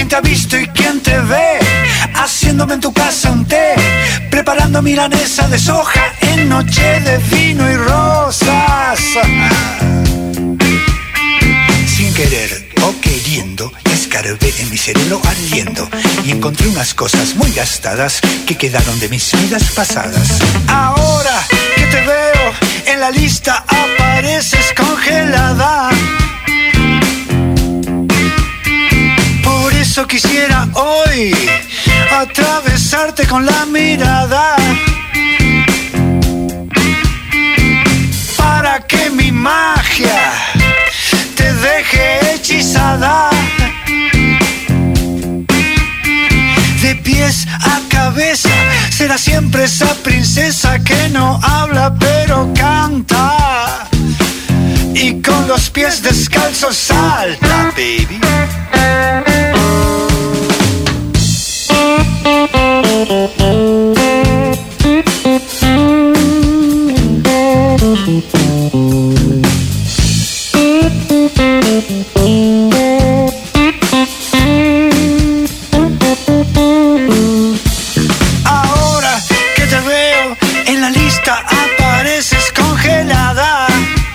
¿Quién te ha visto y quién te ve? Haciéndome en tu casa un té, preparando milanesa de soja en noche de vino y rosas. Sin querer o queriendo, escarbé en mi cerebro ardiendo y encontré unas cosas muy gastadas que quedaron de mis vidas pasadas. Ahora que te veo en la lista apareces congelada. Por eso quisiera hoy atravesarte con la mirada, para que mi magia te deje hechizada. De pies a cabeza será siempre esa princesa que no habla pero canta, y con los pies descalzos salta, baby. Ahora que te veo en la lista apareces congelada.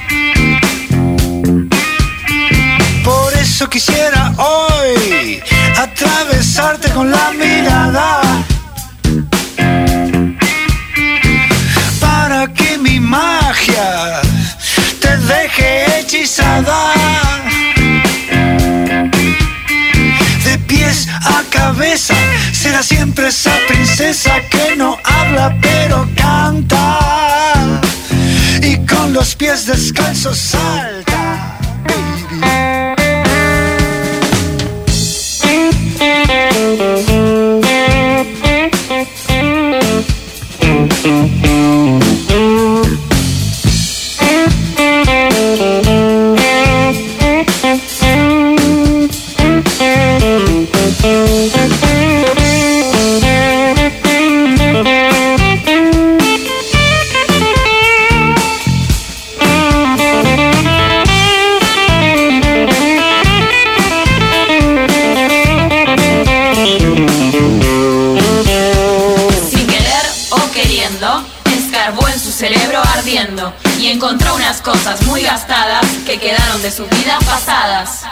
Por eso quisiera hoy atravesarte con la mirada, para que mi magia te deje hechizada. De pies a cabeza será siempre esa princesa que no habla pero canta, y con los pies descalzos salta, baby. Y encontró unas cosas muy gastadas que quedaron de sus vidas pasadas.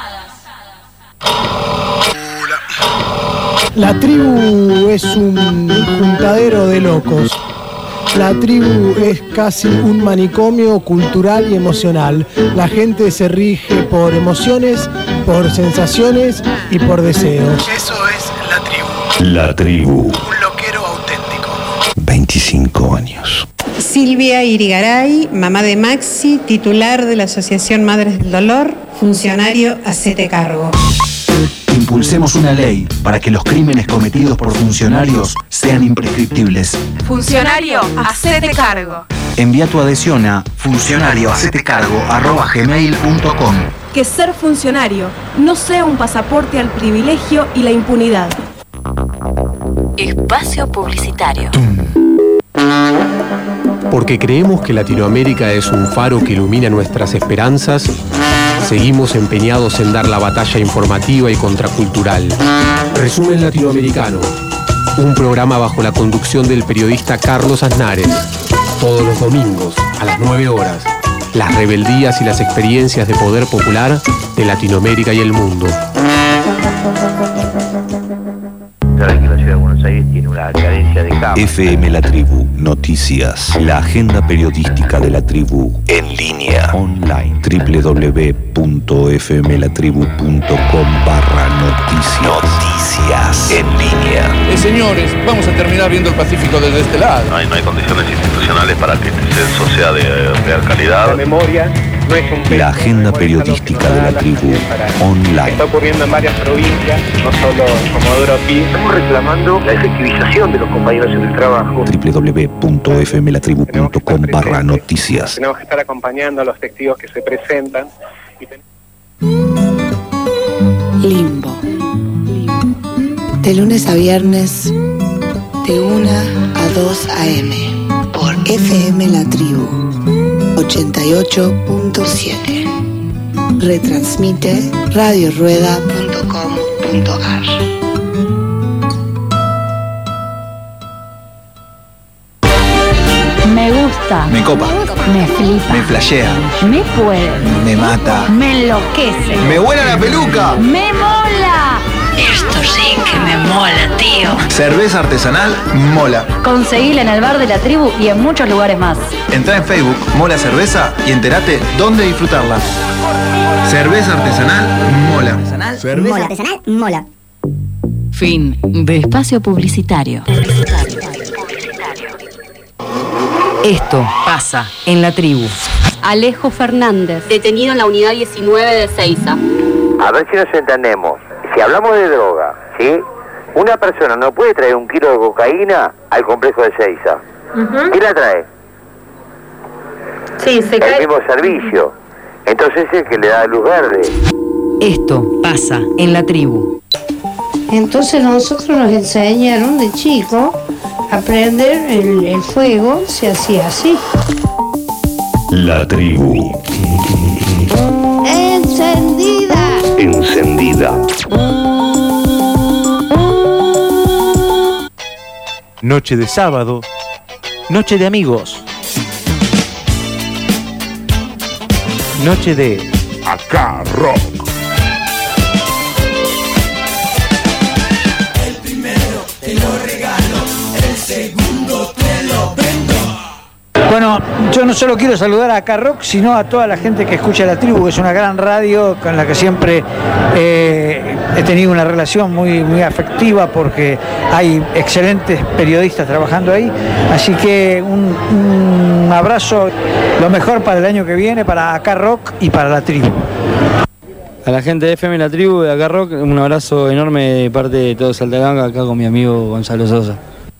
La tribu es un juntadero de locos. La tribu es casi un manicomio cultural y emocional. La gente se rige por emociones, por sensaciones y por deseos. Eso es la tribu. La tribu. Un loquero auténtico. 25 años. Silvia Irigaray, mamá de Maxi, titular de la Asociación Madres del Dolor, funcionario Hacete Cargo. Impulsemos una ley para que los crímenes cometidos por funcionarios sean imprescriptibles. Funcionario, hacete cargo. Envía tu adhesión a funcionariohacetecargo@gmail.com. Que ser funcionario no sea un pasaporte al privilegio y la impunidad. Espacio publicitario. Porque creemos que Latinoamérica es un faro que ilumina nuestras esperanzas, seguimos empeñados en dar la batalla informativa y contracultural. Resumen Latinoamericano, un programa bajo la conducción del periodista Carlos Aznares. Todos los domingos, a las 9 horas. Las rebeldías y las experiencias de poder popular de Latinoamérica y el mundo. Saben que la ciudad de Buenos Aires tiene una carencia de cámaras. FM La Tribu, noticias, la agenda periodística de la tribu, en línea, online, www.fmlatribu.com/noticias. Noticias en línea. Señores, vamos a terminar viendo el Pacífico desde este lado. No hay condiciones institucionales para que este censo sea de real calidad. La memoria no es un... La agenda periodística de la tribu, online. Está ocurriendo en varias provincias, no solo en Comodoro Pi. Estamos reclamando la efectivización de los compañeros en el trabajo. www.fmlatribu.com/noticias. Tenemos que estar acompañando a los testigos que se presentan. Limbo. De lunes a viernes, de 1 a 2 a.m. por FM La Tribu 88.7. Retransmite radiorueda.com. Me gusta. Me copa. Me flipa. Me flashea. Me puede. Me mata. Me enloquece. Me vuela la peluca. Me mola. Esto sí que me mola, tío. Cerveza artesanal mola. Conseguila en el bar de la tribu y en muchos lugares más. Entrá en Facebook Mola Cerveza y entérate dónde disfrutarla. Cerveza artesanal mola. Cerveza artesanal mola. Fin de espacio publicitario. Esto pasa en la tribu. Alejo Fernández, detenido en la unidad 19 de Seiza. A ver si nos entendemos. Si hablamos de droga, ¿sí? Una persona no puede traer 1 kilo de cocaína al complejo de Seiza. ¿Quién la trae? Sí, se cae. El mismo servicio. Entonces es el que le da luz verde. Esto pasa en la tribu. Entonces nosotros nos enseñaron de chico a prender el fuego, se hacía así. La tribu. Encendida. Encendida. Noche de sábado. Noche de amigos. Noche de Acá Rock. El primero te lo regalo, el segundo te lo vendo. Bueno, yo no solo quiero saludar a Acá Rock, sino a toda la gente que escucha La Tribu, que es una gran radio con la que siempre he tenido una relación muy, muy afectiva porque hay excelentes periodistas trabajando ahí. Así que un abrazo, lo mejor para el año que viene, para Acá Rock y para La Tribu. A la gente de FM La Tribu, de Acá Rock, un abrazo enorme de parte de todo Salta Ganga, acá con mi amigo Gonzalo Sosa.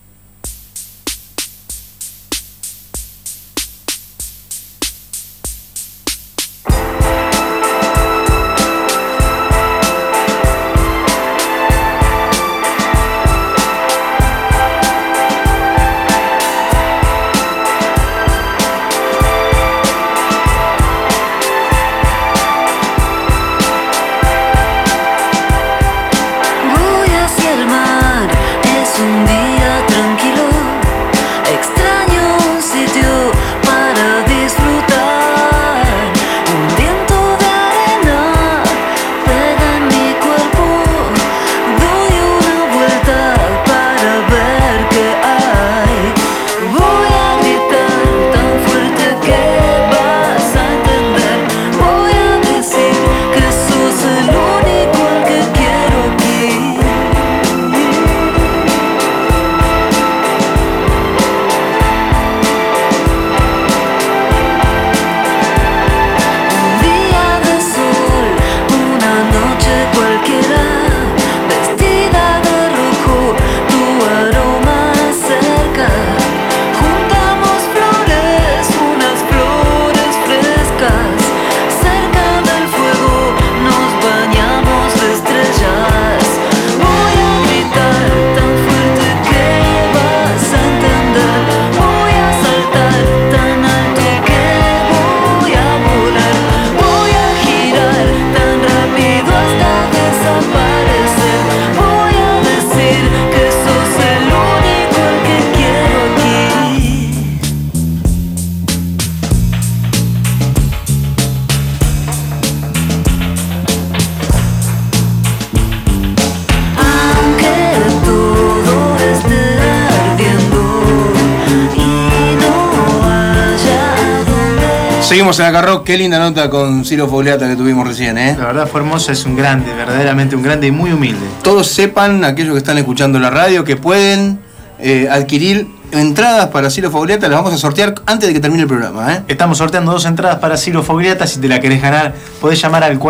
Seguimos en Acá Rock, qué linda nota con Ciro Fogliata que tuvimos recién, ¿eh? La verdad fue hermosa, es un grande, verdaderamente un grande y muy humilde. Todos sepan, aquellos que están escuchando la radio, que pueden adquirir entradas para Ciro Fogliata, las vamos a sortear antes de que termine el programa, ¿eh? Estamos sorteando 2 entradas para Ciro Fogliata, si te la querés ganar podés llamar al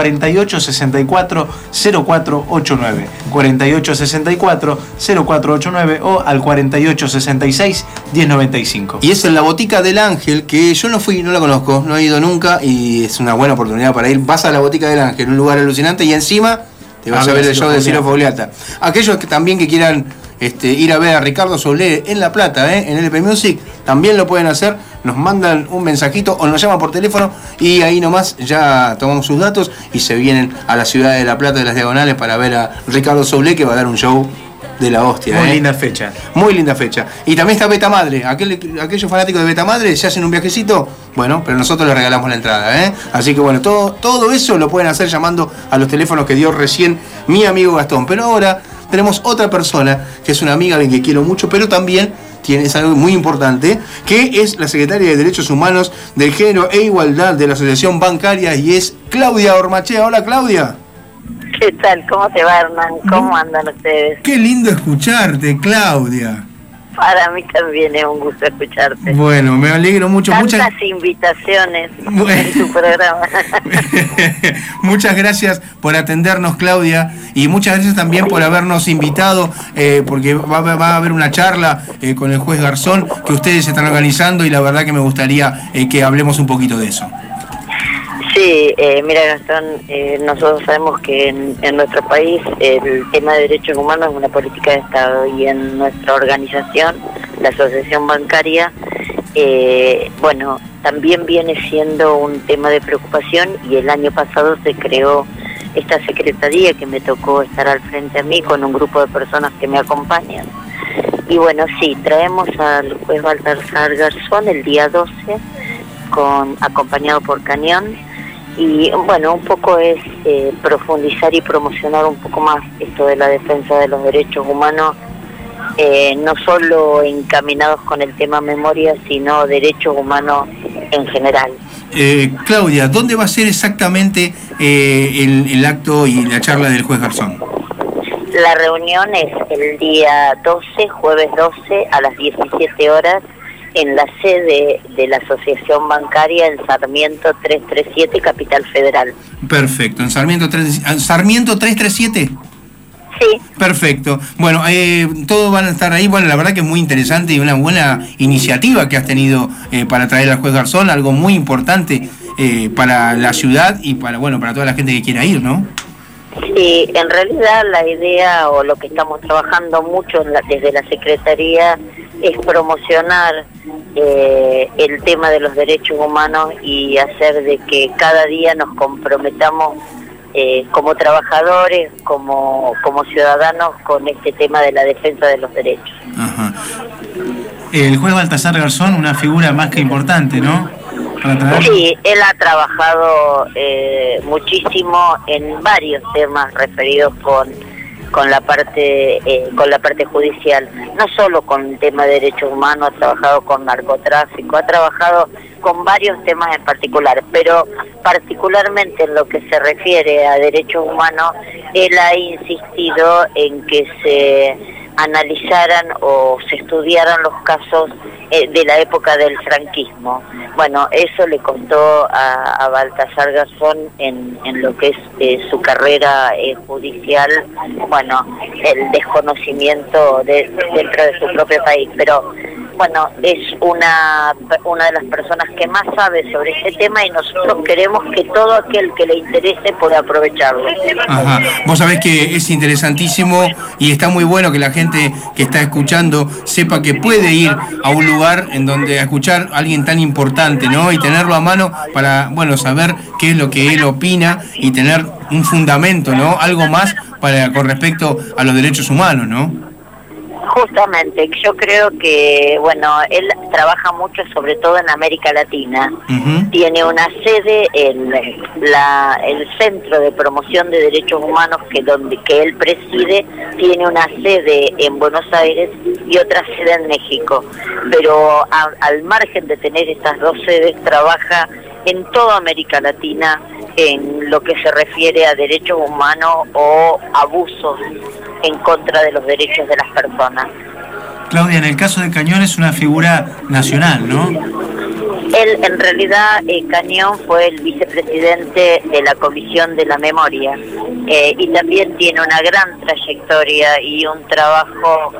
4864-0489, 4864-0489 o al 4866-1095. Y es en la Botica del Ángel, que yo no fui, no la conozco, no he ido nunca y es una buena oportunidad para ir. Vas a la Botica del Ángel, un lugar alucinante y encima te vas a ver el show de Ciro Fogliata. Aquellos que también que quieran ir a ver a Ricardo Soule en La Plata, en LP Music, también lo pueden hacer. Nos mandan un mensajito o nos llaman por teléfono y ahí nomás ya tomamos sus datos y se vienen a la ciudad de La Plata de las Diagonales para ver a Ricardo Soule, que va a dar un show de la hostia. Muy linda fecha. Muy linda fecha. Y también está Beta Madre. Aquellos fanáticos de Beta Madre se hacen un viajecito, bueno, pero nosotros les regalamos la entrada, Así que bueno, todo eso lo pueden hacer llamando a los teléfonos que dio recién mi amigo Gastón. Pero ahora tenemos otra persona que es una amiga a la que quiero mucho, pero también es algo muy importante, que es la secretaria de Derechos Humanos del Género e Igualdad de la Asociación Bancaria, y es Claudia Ormachea. Hola, Claudia. ¿Qué tal? ¿Cómo te va, Hernán? ¿Cómo andan ustedes? Qué lindo escucharte, Claudia. Para mí también es un gusto escucharte. Bueno, me alegro mucho. Tantas invitaciones en tu programa. Muchas gracias por atendernos, Claudia, y muchas gracias también por habernos invitado, porque va a haber una charla con el juez Garzón que ustedes están organizando, y la verdad que me gustaría que hablemos un poquito de eso. Sí, mira, Gastón, nosotros sabemos que en nuestro país el tema de derechos humanos es una política de Estado, y en nuestra organización, la Asociación Bancaria, bueno, también viene siendo un tema de preocupación, y el año pasado se creó esta secretaría que me tocó estar al frente a mí con un grupo de personas que me acompañan. Y bueno, sí, traemos al juez Baltasar Garzón el día 12, acompañado por Cañón. Y bueno, un poco es profundizar y promocionar un poco más esto de la defensa de los derechos humanos, no solo encaminados con el tema memoria, sino derechos humanos en general. Claudia, ¿dónde va a ser exactamente el acto y la charla del juez Garzón? La reunión es el día 12, jueves 12, a las 17 horas, en la sede de la Asociación Bancaria en Sarmiento 337, Capital Federal. Perfecto, en Sarmiento 337. Sí. Perfecto. Bueno, todos van a estar ahí. Bueno, la verdad que es muy interesante y una buena iniciativa que has tenido para traer al juez Garzón, algo muy importante para la ciudad y para toda la gente que quiera ir, ¿no? Sí, en realidad la idea, o lo que estamos trabajando mucho desde la Secretaría, es promocionar el tema de los derechos humanos y hacer de que cada día nos comprometamos como trabajadores, como ciudadanos, con este tema de la defensa de los derechos. Ajá. El juez Baltasar Garzón, una figura más que importante, ¿no? Sí, él ha trabajado muchísimo en varios temas referidos con la parte judicial, no solo con el tema de derechos humanos, ha trabajado con narcotráfico, ha trabajado con varios temas en particular, pero particularmente en lo que se refiere a derechos humanos, él ha insistido en que se analizaran o se estudiaran los casos de la época del franquismo. Bueno, eso le costó a Baltasar Garzón en lo que es su carrera judicial, bueno, el desconocimiento dentro de su propio país, pero bueno, es una de las personas que más sabe sobre este tema, y nosotros queremos que todo aquel que le interese pueda aprovecharlo. Ajá. Vos sabés que es interesantísimo y está muy bueno que la gente que está escuchando sepa que puede ir a un lugar en donde a escuchar a alguien tan importante, ¿no? Y tenerlo a mano para, saber qué es lo que él opina y tener un fundamento, ¿no? Algo más con respecto a los derechos humanos, ¿no? Justamente, yo creo que, él trabaja mucho, sobre todo en América Latina. Uh-huh. Tiene una sede en el Centro de Promoción de Derechos Humanos que él preside, tiene una sede en Buenos Aires y otra sede en México. Pero al margen de tener estas dos sedes, trabaja en toda América Latina en lo que se refiere a derechos humanos o abusos en contra de los derechos de las personas. Claudia, en el caso de Cañón es una figura nacional, ¿no? Él, en realidad, Cañón fue el vicepresidente de la Comisión de la Memoria, y también tiene una gran trayectoria y un trabajo,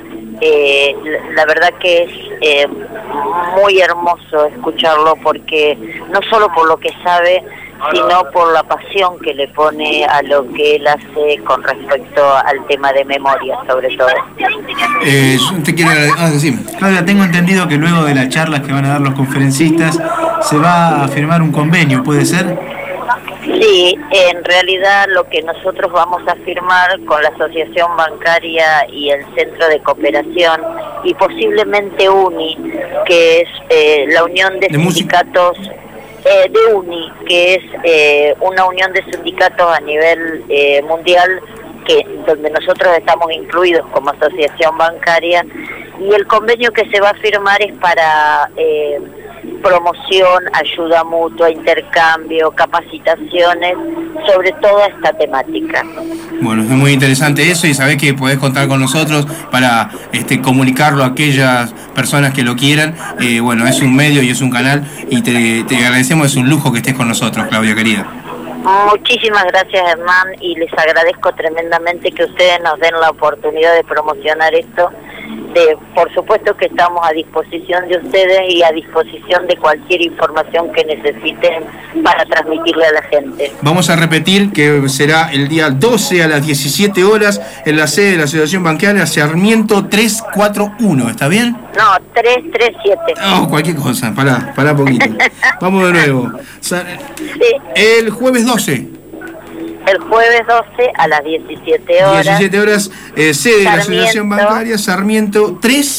la verdad que es muy hermoso escucharlo, porque no solo por lo que sabe, sino por la pasión que le pone a lo que él hace con respecto al tema de memoria, sobre todo. Te quiero decirme. Claudia, tengo entendido que luego de las charlas que van a dar los conferencistas se va a firmar un convenio, ¿puede ser? Sí, en realidad lo que nosotros vamos a firmar con la Asociación Bancaria y el Centro de Cooperación y posiblemente UNI, que es la Unión de Sindicatos de UNI, que es una unión de sindicatos a nivel mundial, donde nosotros estamos incluidos como asociación bancaria, y el convenio que se va a firmar es para promoción, ayuda mutua, intercambio, capacitaciones sobre toda esta temática. Bueno, es muy interesante eso y sabés que podés contar con nosotros para comunicarlo a aquellas personas que lo quieran. Bueno, es un medio y es un canal y te agradecemos, es un lujo que estés con nosotros, Claudia querida. Muchísimas gracias, Hernán, y les agradezco tremendamente que ustedes nos den la oportunidad de promocionar esto. Por supuesto que estamos a disposición de ustedes y a disposición de cualquier información que necesiten para transmitirle a la gente. Vamos a repetir que será el día 12 a las 17 horas en la sede de la Asociación Bancaria Sarmiento 341, ¿está bien? No, 337. No, cualquier cosa, pará poquito. Vamos de nuevo. Sí. El jueves 12. El jueves 12 a las 17 horas. 17 horas, sede de la Asociación Bancaria Sarmiento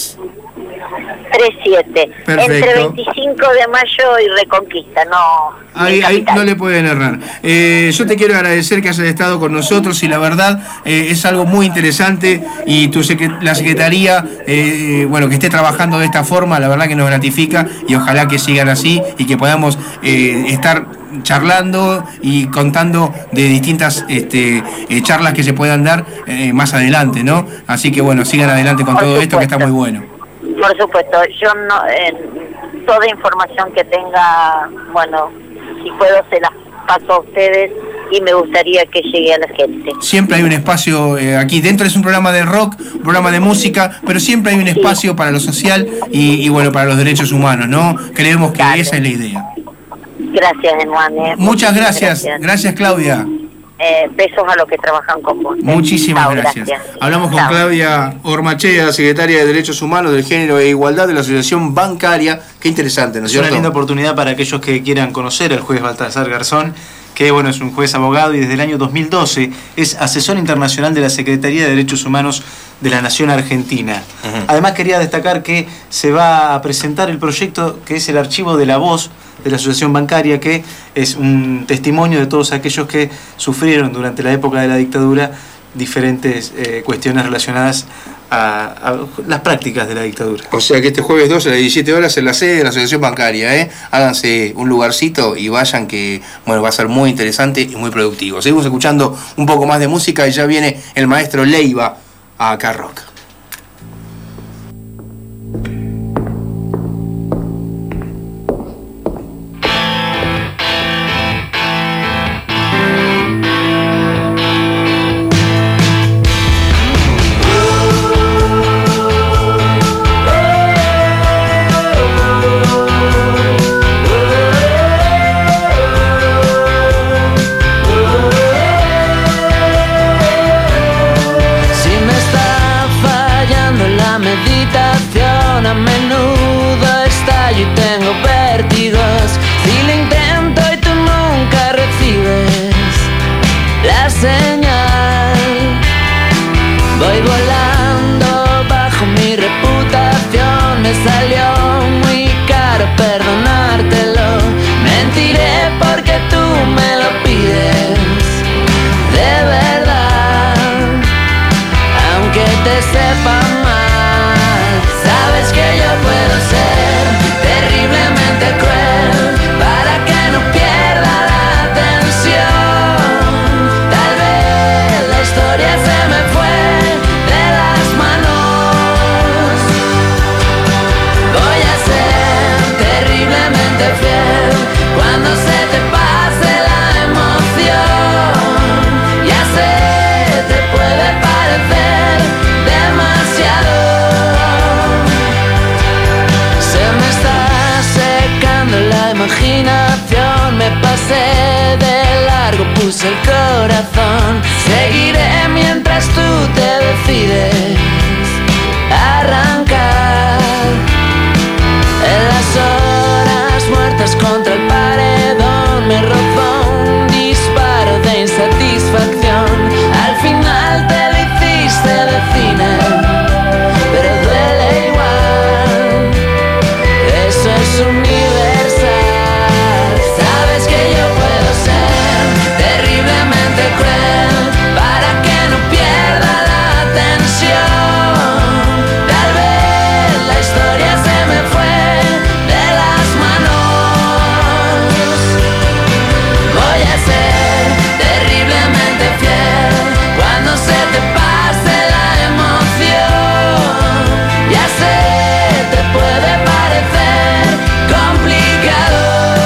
337. Perfecto. Entre 25 de mayo y Reconquista, no. Ahí no le pueden errar. Yo te quiero agradecer que hayas estado con nosotros y la verdad es algo muy interesante y la Secretaría, bueno, que esté trabajando de esta forma, la verdad que nos gratifica y ojalá que sigan así y que podamos estar charlando y contando de distintas charlas que se puedan dar más adelante, ¿no? Así que bueno, sigan adelante con todo esto que está muy bueno. Por supuesto, yo no, toda información que tenga, bueno, si puedo se las paso a ustedes y me gustaría que llegue a la gente. Siempre hay un espacio aquí, dentro es un programa de rock, un programa de música, pero siempre hay un espacio para lo social y bueno, para los derechos humanos, ¿no? Creemos que esa es la idea. Gracias, Hernán. Muchas gracias. Gracias, Claudia. Besos a los que trabajan con vos. Muchísimas gracias. Hablamos con Claudia Ormachea, secretaria de Derechos Humanos, del Género e Igualdad de la Asociación Bancaria. Qué interesante, ¿no es cierto? Es una linda oportunidad para aquellos que quieran conocer al juez Baltasar Garzón, que bueno, es un juez abogado y desde el año 2012 es asesor internacional de la Secretaría de Derechos Humanos de la Nación Argentina. Además quería destacar que se va a presentar el proyecto que es el archivo de la voz de la Asociación Bancaria, que es un testimonio de todos aquellos que sufrieron durante la época de la dictadura diferentes cuestiones relacionadas a las prácticas de la dictadura. O sea que este jueves 12 a las 17 horas en la sede de la Asociación Bancaria, háganse un lugarcito y vayan, que bueno, va a ser muy interesante y muy productivo. Seguimos escuchando un poco más de música y ya viene el maestro Leiva a Carrock. Si me está puse el corazón. Seguiré mientras tú te decides arrancar. En las horas muertas contra el paredón me rozó un disparo de insatisfacción. Al final te lo hiciste de cine, pero duele igual. Eso es universal. Sabes que yo puedo ser terriblemente cruel para que no pierda la atención. Tal vez la historia se me fue de las manos. Voy a ser terriblemente fiel cuando se te pase la emoción. Ya sé, te puede parecer complicado.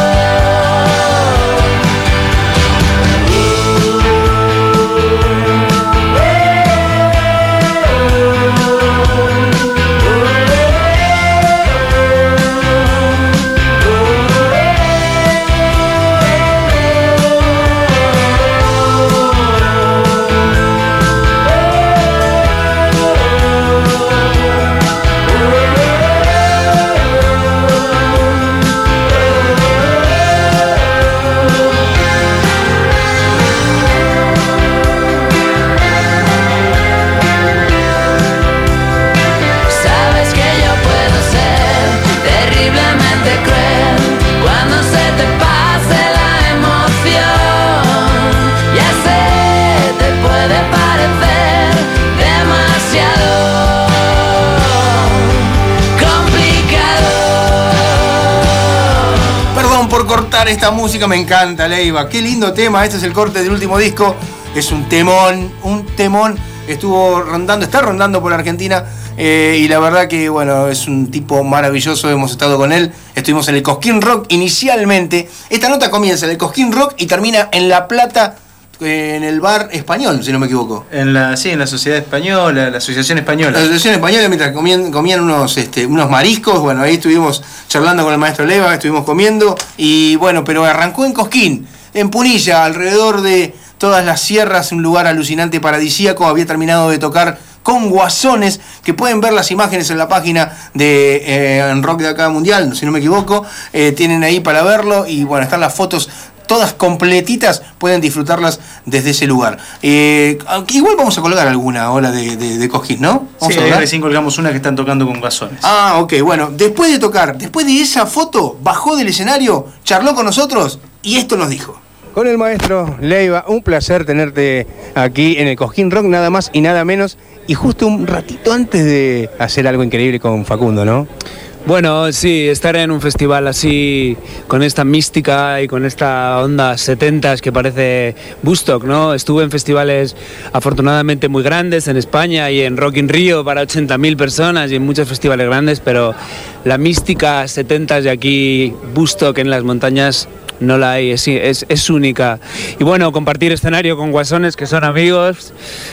Sabes que yo puedo ser terriblemente cruel cuando se te pase la emoción. Ya sé, te puede parecer demasiado complicado. Perdón por cortar esta música, me encanta, Leiva. Qué lindo tema, este es el corte del último disco. Es un temón, un temón. Está rondando por Argentina. Y la verdad que, bueno, es un tipo maravilloso, hemos estado con él, estuvimos en el Cosquín Rock inicialmente. Esta nota comienza en el Cosquín Rock y termina en La Plata, en el bar español, si no me equivoco. En la Sociedad Española, la Asociación Española. La Asociación Española, mientras comían unos mariscos, bueno, ahí estuvimos charlando con el maestro Leiva, estuvimos comiendo, y bueno, pero arrancó en Cosquín, en Punilla, alrededor de todas las sierras, un lugar alucinante, paradisíaco. Había terminado de tocar con Guasones, que pueden ver las imágenes en la página de en Rock de Acá Mundial, si no me equivoco, tienen ahí para verlo, y bueno, están las fotos todas completitas, pueden disfrutarlas desde ese lugar. Igual vamos a colgar alguna ahora de Cosquín, ¿no? Sí, ahí recién colgamos una que están tocando con Guasones. Ah, ok, bueno, después de tocar, después de esa foto, bajó del escenario, charló con nosotros y esto nos dijo. Con el maestro Leiva, un placer tenerte aquí en el Cosquín Rock, nada más y nada menos, y justo un ratito antes de hacer algo increíble con Facundo, ¿no? Bueno, sí, estar en un festival así, con esta mística y con esta onda 70s que parece Woodstock, ¿no? Estuve en festivales afortunadamente muy grandes en España y en Rock in Rio para 80.000 personas y en muchos festivales grandes, pero la mística 70s de aquí, Woodstock en las montañas, no la hay, es única. Y bueno, compartir escenario con Guasones, que son amigos,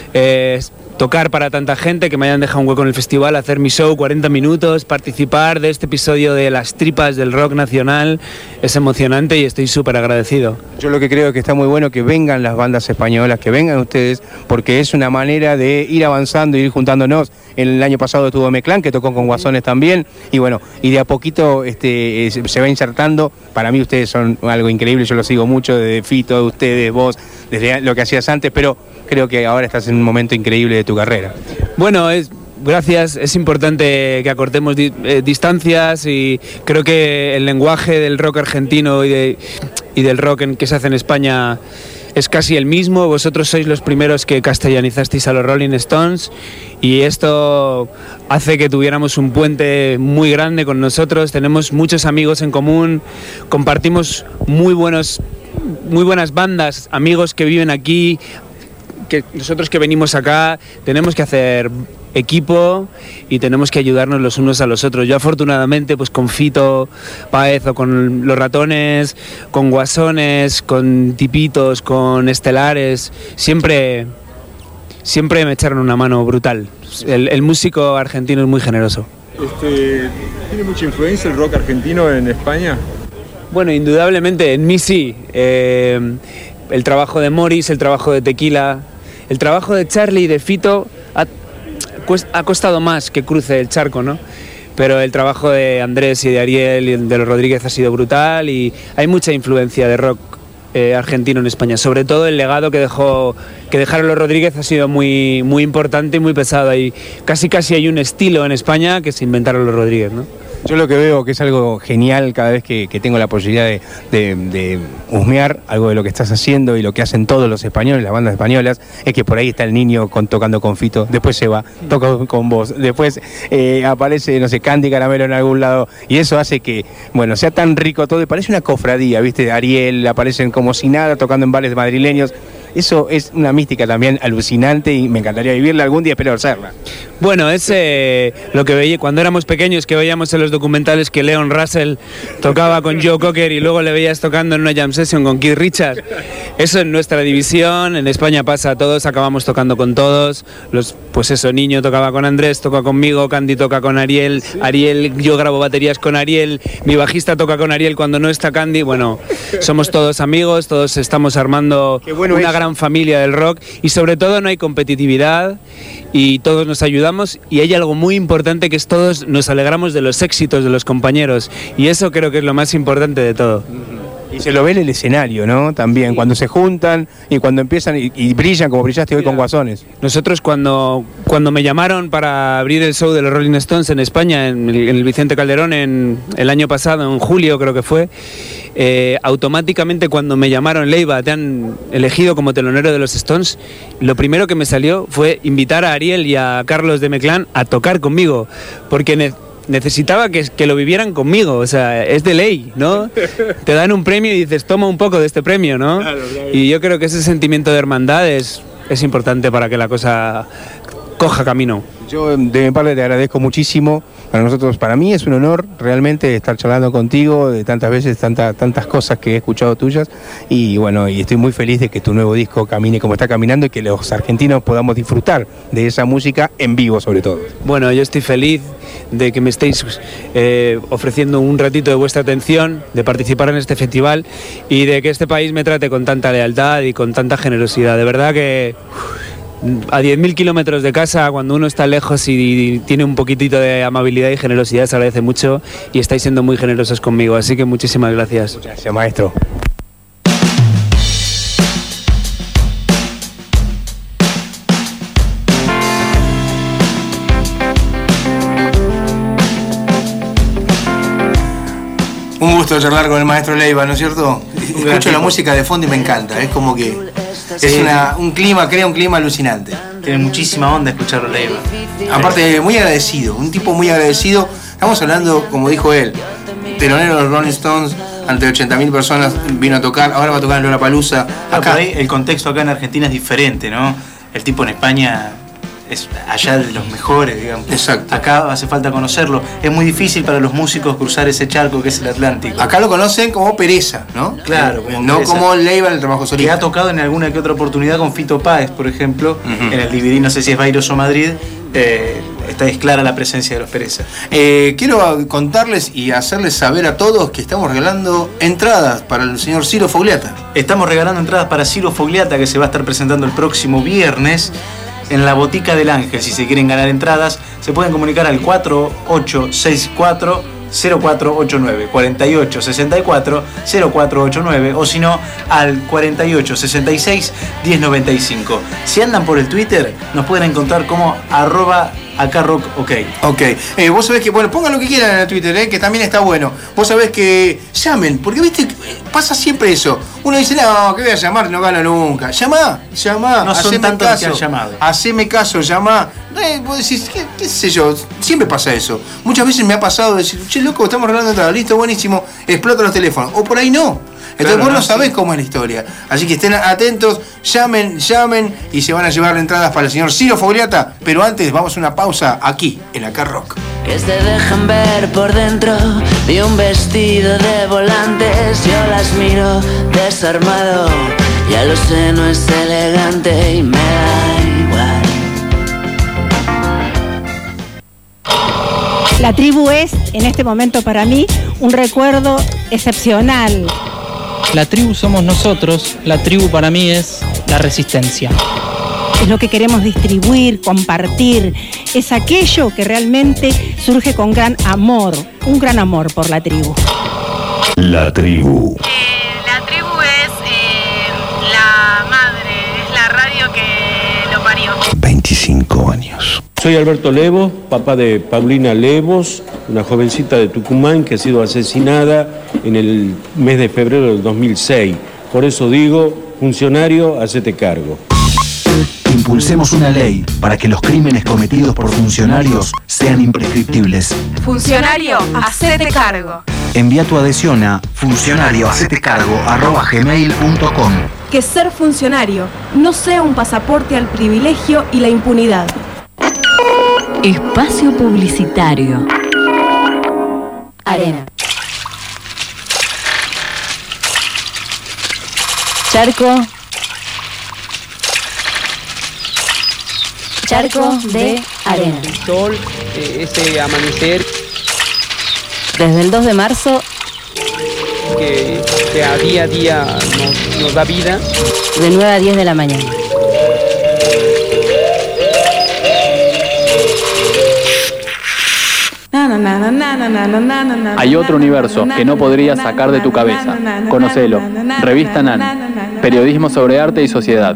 tocar para tanta gente, que me hayan dejado un hueco en el festival, hacer mi show 40 minutos, participar de este episodio de Las Tripas del Rock Nacional, es emocionante y estoy súper agradecido. Yo lo que creo es que está muy bueno que vengan las bandas españolas, que vengan ustedes, porque es una manera de ir avanzando, ir juntándonos. El año pasado estuvo Meclán, que tocó con Guasones también, y bueno, y de a poquito se va insertando. Para mí ustedes son algo increíble, yo lo sigo mucho, desde Fito, de ustedes, vos, desde lo que hacías antes, pero creo que ahora estás en un momento increíble de tu carrera. Bueno, gracias, es importante que acortemos distancias, y creo que el lenguaje del rock argentino y del rock que se hace en España es casi el mismo. Vosotros sois los primeros que castellanizasteis a los Rolling Stones y esto hace que tuviéramos un puente muy grande con nosotros. Tenemos muchos amigos en común, compartimos muy buenas bandas, amigos que viven aquí, que nosotros que venimos acá tenemos que hacer equipo y tenemos que ayudarnos los unos a los otros. Yo afortunadamente pues con Fito Páez o con Los Ratones, con Guasones, con Tipitos, con Estelares, siempre me echaron una mano brutal. El músico argentino es muy generoso. ¿Tiene mucha influencia el rock argentino en España? Bueno, indudablemente, en mí sí. el trabajo de Morris, el trabajo de Tequila, el trabajo de Charlie y de Fito ha costado más que cruce el charco, ¿no? Pero el trabajo de Andrés y de Ariel y de los Rodríguez ha sido brutal y hay mucha influencia de rock argentino en España. Sobre todo el legado que dejaron los Rodríguez ha sido muy, muy importante y muy pesado. Y casi hay un estilo en España que se inventaron los Rodríguez, ¿no? Yo lo que veo que es algo genial cada vez que tengo la posibilidad de husmear algo de lo que estás haciendo y lo que hacen todos los españoles, las bandas españolas, es que por ahí está el niño tocando con Fito, después se va, toca con vos, después aparece, no sé, Candy Caramelo en algún lado, y eso hace que, bueno, sea tan rico todo y parece una cofradía, ¿viste? Ariel, aparecen como si nada tocando en bares madrileños. Eso es una mística también alucinante y me encantaría vivirla algún día, espero hacerla. Bueno, es lo que veía cuando éramos pequeños, que veíamos en los documentales que Leon Russell tocaba con Joe Cocker y luego le veías tocando en una jam session con Keith Richards. Eso en nuestra división, en España pasa, todos acabamos tocando con todos. Pues eso, Niño tocaba con Andrés, toca conmigo, Candy toca con Ariel, yo grabo baterías con Ariel, mi bajista toca con Ariel cuando no está Candy. Bueno, somos todos amigos, todos estamos armando una gran familia del rock y sobre todo no hay competitividad y todos nos ayudamos y hay algo muy importante que es todos nos alegramos de los éxitos de los compañeros y eso creo que es lo más importante de todo. Y se lo ve en el escenario, ¿no? También, cuando se juntan y cuando empiezan y brillan como brillaste hoy con Guasones. Nosotros cuando me llamaron para abrir el show de los Rolling Stones en España, en el Vicente Calderón, el año pasado, en julio creo que fue, automáticamente cuando me llamaron, Leiva, te han elegido como telonero de los Stones, lo primero que me salió fue invitar a Ariel y a Carlos de Meclán a tocar conmigo, porque necesitaba que lo vivieran conmigo, o sea, es de ley, ¿no? Te dan un premio y dices, toma un poco de este premio, ¿no? Claro. Y yo creo que ese sentimiento de hermandad es importante para que la cosa coja camino. Yo de mi parte te agradezco muchísimo. Para mí es un honor realmente estar charlando contigo de tantas veces, tantas cosas que he escuchado tuyas y bueno, y estoy muy feliz de que tu nuevo disco camine como está caminando y que los argentinos podamos disfrutar de esa música en vivo sobre todo. Bueno, yo estoy feliz de que me estéis ofreciendo un ratito de vuestra atención, de participar en este festival y de que este país me trate con tanta lealtad y con tanta generosidad. De verdad que a 10.000 kilómetros de casa, cuando uno está lejos y tiene un poquitito de amabilidad y generosidad, se agradece mucho y estáis siendo muy generosos conmigo, así que muchísimas gracias. Muchas gracias, maestro. Un gusto charlar con el maestro Leiva, ¿no es cierto? Escucho la música de fondo y me encanta, es como que es un clima, crea un clima alucinante. Tiene muchísima onda escucharlo Leiva. Aparte, muy agradecido, un tipo muy agradecido. Estamos hablando, como dijo él, telonero de los Rolling Stones, ante 80.000 personas vino a tocar, ahora va a tocar en Lollapalooza. Acá el contexto acá en Argentina es diferente, ¿no? El tipo en España es allá de los mejores, digamos. Exacto. Acá hace falta conocerlo. Es muy difícil para los músicos cruzar ese charco que es el Atlántico. Acá lo conocen como Pereza, ¿no? Claro, no Pereza. Como Leiva en el trabajo solista. Que ha tocado en alguna que otra oportunidad con Fito Páez, por ejemplo, en el DVD, no sé si es Bairos o Madrid. Es clara la presencia de los Pereza. Quiero contarles y hacerles saber a todos que estamos regalando entradas para el señor Ciro Fogliata. Estamos regalando entradas para Ciro Fogliata, que se va a estar presentando el próximo viernes en la Botica del Ángel. Si se quieren ganar entradas, se pueden comunicar al 4864 0489 4864 0489 o si no al 4866 1095. Si andan por el Twitter nos pueden encontrar como @acarrockok. Ok, vos sabés que, bueno, pongan lo que quieran en el Twitter, que también está bueno. Vos sabés que llamen, porque viste, pasa siempre eso. Uno dice, no, que voy a llamar, no gano nunca. Llamá, no son tantos caso, que han llamado. Haceme caso, llamá. Vos decís, ¿qué sé yo? Siempre pasa eso. Muchas veces me ha pasado decir, che, loco, estamos regalando entradas, listo, buenísimo, explota los teléfonos. O por ahí no. Entonces vos no sabés cómo es la historia. Así que estén atentos, llamen y se van a llevar entradas para el señor Ciro Fogliata. Pero antes vamos a una pausa aquí, en Acá Rock. Que se dejan ver por dentro de un vestido de volantes. Yo las miro desarmado, ya lo sé, no es elegante y me da igual. La tribu es, en este momento para mí, un recuerdo excepcional. La tribu somos nosotros, la tribu para mí es la resistencia. Es lo que queremos distribuir, compartir, es aquello que realmente surge con gran amor, un gran amor por la tribu. La tribu. La tribu es la madre, es la radio que lo parió. 25 años. Soy Alberto Levos, papá de Paulina Levos, una jovencita de Tucumán que ha sido asesinada en el mes de febrero del 2006. Por eso digo, funcionario, hacete cargo. Impulsemos una ley para que los crímenes cometidos por funcionarios sean imprescriptibles. Funcionario, hacete cargo. Envía tu adhesión a funcionariohacetecargo@gmail.com. Que ser funcionario no sea un pasaporte al privilegio y la impunidad. Espacio publicitario. Arena. Charco. Charco de arena. El sol, ese amanecer. Desde el 2 de marzo. Que a día nos da vida. De 9 a 10 de la mañana. Hay otro universo que no podrías sacar de tu cabeza. Conocelo. Revista NAN. Periodismo sobre arte y sociedad.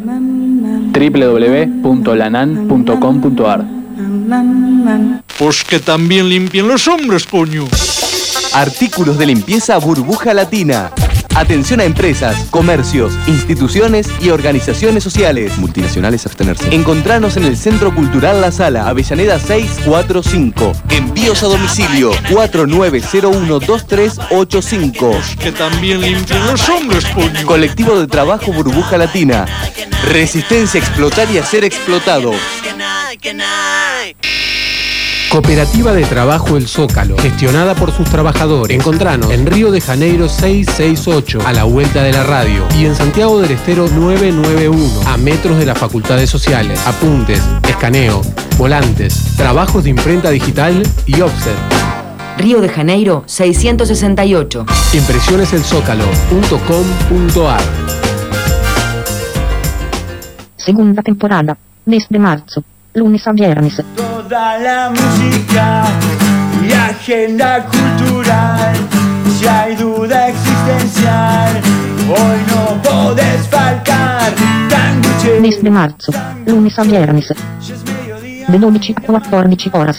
www.lanan.com.ar. Pues que también limpien los hombres, coño. Artículos de limpieza Burbuja Latina. Atención a empresas, comercios, instituciones y organizaciones sociales. Multinacionales abstenerse. Encontranos en el Centro Cultural La Sala, Avellaneda 645. Envíos a domicilio 49012385. Que también limpien los hombres, coño. Colectivo de Trabajo Burbuja Latina. Resistencia a explotar y a ser explotado. Cooperativa de Trabajo El Zócalo, gestionada por sus trabajadores. Encontranos en Río de Janeiro 668, a la vuelta de la radio, y en Santiago del Estero 991, a metros de las facultades sociales. Apuntes, escaneo, volantes, trabajos de imprenta digital y offset. Río de Janeiro 668. Impresioneselsócalo.com.ar. Segunda temporada, mes de marzo, lunes a viernes. Toda la música y agenda cultural, si hay duda existencial, hoy no podés faltar. Mes de marzo, lunes a viernes, de 12 a 14 horas.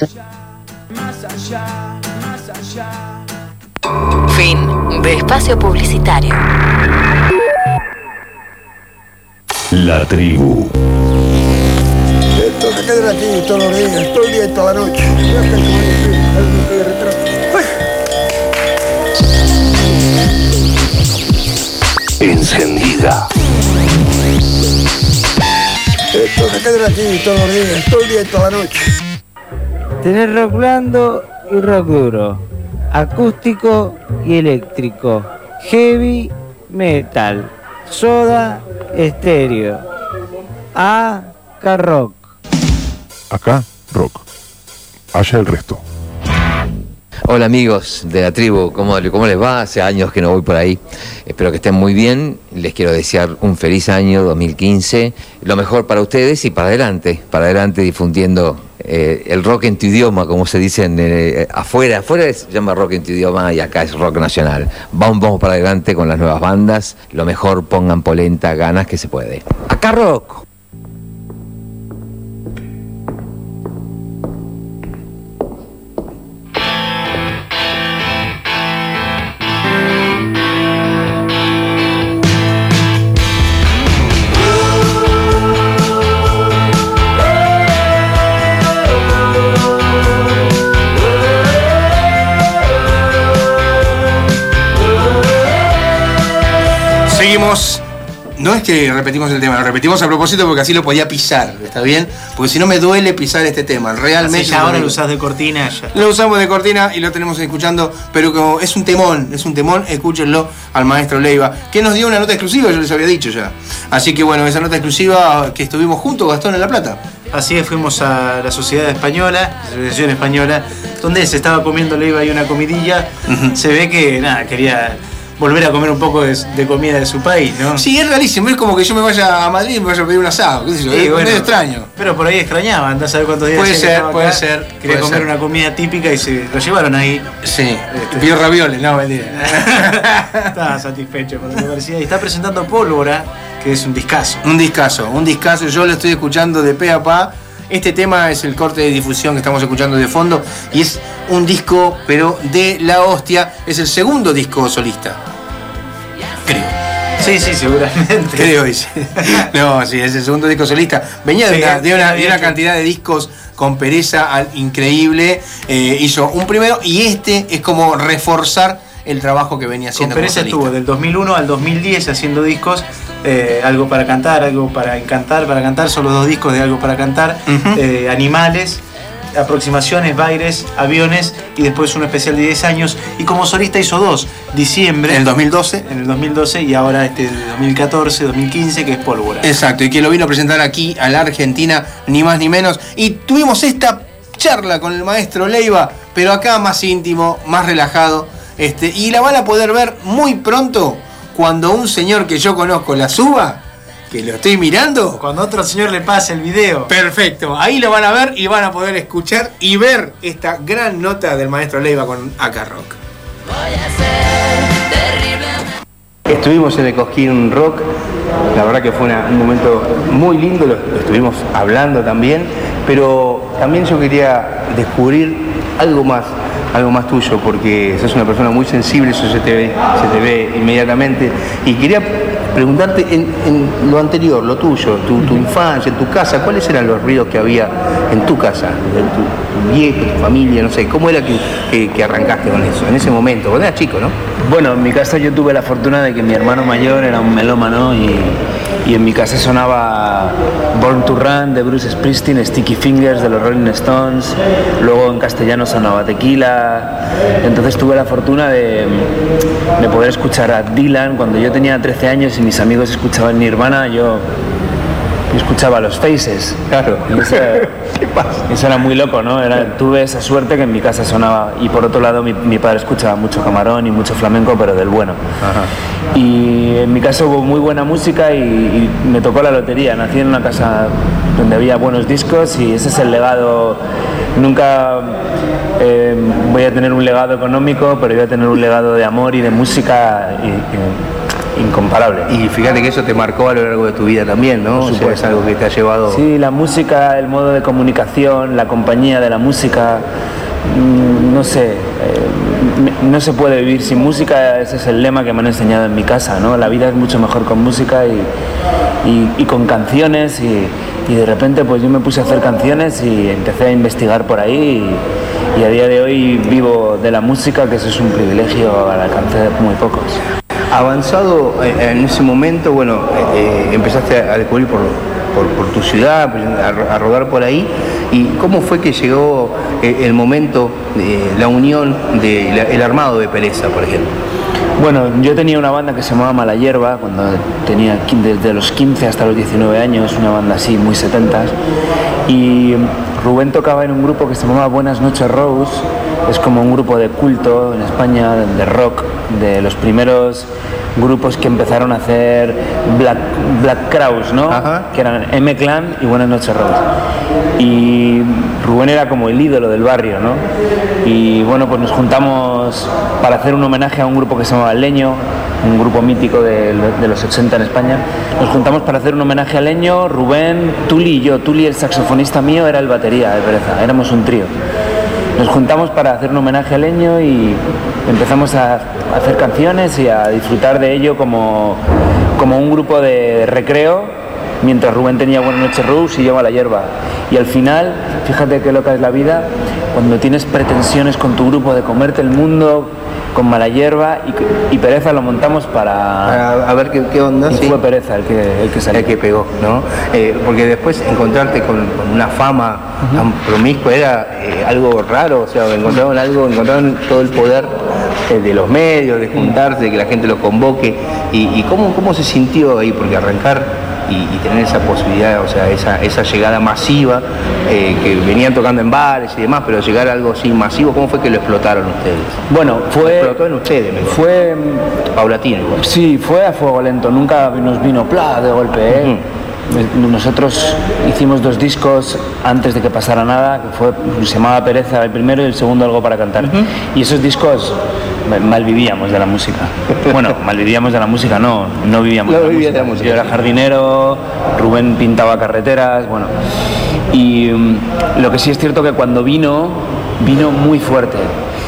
Fin de espacio publicitario. La tribu. Esto se queda aquí todos los días, todo el día y toda la noche. Encendida. Esto se queda aquí todos los días, todo el día y toda la noche. Tener rock blando y rock duro, acústico y eléctrico, heavy metal, soda estéreo, acá rock. Acá rock, allá el resto. Hola amigos de la tribu, ¿cómo les va? Hace años que no voy por ahí. Espero que estén muy bien. Les quiero desear un feliz año 2015. Lo mejor para ustedes y para adelante difundiendo el rock en tu idioma, como se dice afuera se llama rock en tu idioma y acá es rock nacional. Vamos para adelante con las nuevas bandas. Lo mejor, pongan polenta, ganas, que se puede. Acá rock. Seguimos. No es que repetimos el tema, lo repetimos a propósito porque así lo podía pisar, ¿está bien? Porque si no me duele pisar este tema, realmente. Así ya ahora lo usás de cortina ya. Lo usamos de cortina y lo tenemos escuchando, pero como es un temón, escúchenlo al maestro Leiva, que nos dio una nota exclusiva, yo les había dicho ya. Así que bueno, esa nota exclusiva que estuvimos juntos, Gastón, en La Plata. Así es, fuimos a la Sociedad Española, la Asociación Española, donde se estaba comiendo Leiva y una comidilla. Se ve que, nada, quería volver a comer un poco de comida de su país, ¿no? Sí, es rarísimo, es como que yo me vaya a Madrid y me vaya a pedir un asado, qué sé yo, es medio extraño. Pero por ahí extrañaba, andás a ver cuántos días. Puede ser. Quería comer una comida típica y se lo llevaron ahí. Sí, pidió ravioles, no, mentira. Estaba satisfecho con lo que parecía. Y está presentando Pólvora, que es un discazo. Un discazo, yo lo estoy escuchando de pe a pa. Este tema es el corte de difusión que estamos escuchando de fondo y es un disco, pero de la hostia. Es el segundo disco solista. Creo. Sí, seguramente. Creo, sí. No, sí, es el segundo disco solista. Venía de una cantidad de discos con pereza increíble. Hizo un primero y este es como reforzar el trabajo que venía haciendo. Con pereza estuvo del 2001 al 2010 haciendo discos. Algo para cantar, algo para encantar, para cantar, son los 2 discos de Algo para cantar, Animales, Aproximaciones, Baires, Aviones y después un especial de 10 años y como solista hizo 2, Diciembre en el 2012 y ahora este de 2014, 2015 que es Pólvora. Exacto, y que lo vino a presentar aquí a la Argentina, ni más ni menos, y tuvimos esta charla con el maestro Leiva, pero acá más íntimo, más relajado, y la van a poder ver muy pronto. Cuando un señor que yo conozco la suba, que lo estoy mirando. O cuando otro señor le pase el video. Perfecto, ahí lo van a ver y van a poder escuchar y ver esta gran nota del maestro Leiva con AK Rock. Estuvimos en el Cosquín Rock, la verdad que fue un momento muy lindo, lo estuvimos hablando también, pero también yo quería descubrir algo más tuyo, porque sos una persona muy sensible, eso se te ve inmediatamente. Y quería preguntarte en lo anterior, lo tuyo, tu infancia, en tu casa, ¿cuáles eran los ruidos que había en tu casa? Tu viejo, tu familia, no sé, ¿cómo era que arrancaste con eso en ese momento? Cuando eras chico, ¿no? Bueno, en mi casa yo tuve la fortuna de que mi hermano mayor era un melómano y en mi casa sonaba Born to Run de Bruce Springsteen, Sticky Fingers de los Rolling Stones, luego en castellano sonaba Tequila, entonces tuve la fortuna de poder escuchar a Dylan cuando yo tenía 13 años y mis amigos escuchaban Nirvana, yo escuchaba los Faces. Claro. Eso era muy loco, ¿no? Tuve esa suerte que en mi casa sonaba. Y por otro lado, mi padre escuchaba mucho Camarón y mucho flamenco, pero del bueno. Ajá. Y en mi casa hubo muy buena música y me tocó la lotería. Nací en una casa donde había buenos discos y ese es el legado. Nunca voy a tener un legado económico, pero voy a tener un legado de amor y de música incomparable. Y fíjate que eso te marcó a lo largo de tu vida también, ¿no? O sea, es algo que te ha llevado... Sí, la música, el modo de comunicación, la compañía de la música, no sé, no se puede vivir sin música, ese es el lema que me han enseñado en mi casa, ¿no? La vida es mucho mejor con música y con canciones y de repente pues yo me puse a hacer canciones y empecé a investigar por ahí y a día de hoy vivo de la música, que eso es un privilegio al alcance de muy pocos. Avanzado en ese momento, bueno, empezaste a descubrir por tu ciudad, a rodar por ahí. ¿Y cómo fue que llegó el momento de la unión del armado de Pereza, por ejemplo? Bueno, yo tenía una banda que se llamaba Mala Hierba, cuando tenía desde los 15 hasta los 19 años, una banda así muy 70s. Y Rubén tocaba en un grupo que se llamaba Buenas Noches Rose, es como un grupo de culto en España, de rock, de los primeros grupos que empezaron a hacer Black Crowes, ¿no? Ajá. Que eran M-Clan y Buenas Noches Rose. Y Rubén era como el ídolo del barrio, ¿no? Y bueno, pues nos juntamos para hacer un homenaje a un grupo que se llamaba Leño, un grupo mítico de los 80 en España. Nos juntamos para hacer un homenaje a Leño, Rubén, Tuli y yo. Tuli, el saxofonista mío, era el batería de Pereza, éramos un trío. Nos juntamos para hacer un homenaje a Leño y empezamos a hacer canciones y a disfrutar de ello como un grupo de recreo, mientras Rubén tenía Buenas Noches Rose y yo Mala Hierba. Y al final, fíjate qué loca es la vida, cuando tienes pretensiones con tu grupo de comerte el mundo con Mala Hierba y Pereza lo montamos para a ver qué onda. Y sí, fue Pereza el que salió. El que pegó, ¿no? Porque después encontrarte con una fama tan promiscua era algo raro, o sea, encontraron todo el poder de los medios, de juntarse, de que la gente los convoque. ¿Y cómo se sintió ahí? Porque arrancar y tener esa posibilidad, o sea, esa llegada masiva, que venían tocando en bares y demás, pero llegar a algo así masivo, ¿cómo fue que lo explotaron ustedes? Bueno, explotó en ustedes, mejor. Fue paulatino. Igual. Sí, fue a fuego lento, nunca nos vino ¡plá! De golpe, ¿eh? Nosotros hicimos 2 discos antes de que pasara nada, que se llamaba Pereza el primero y el segundo Algo para cantar. Y esos discos malvivíamos de la música. Bueno, malvivíamos de la música, no vivíamos de la música. Yo era jardinero, Rubén pintaba carreteras, bueno. Y lo que sí es cierto que cuando vino muy fuerte.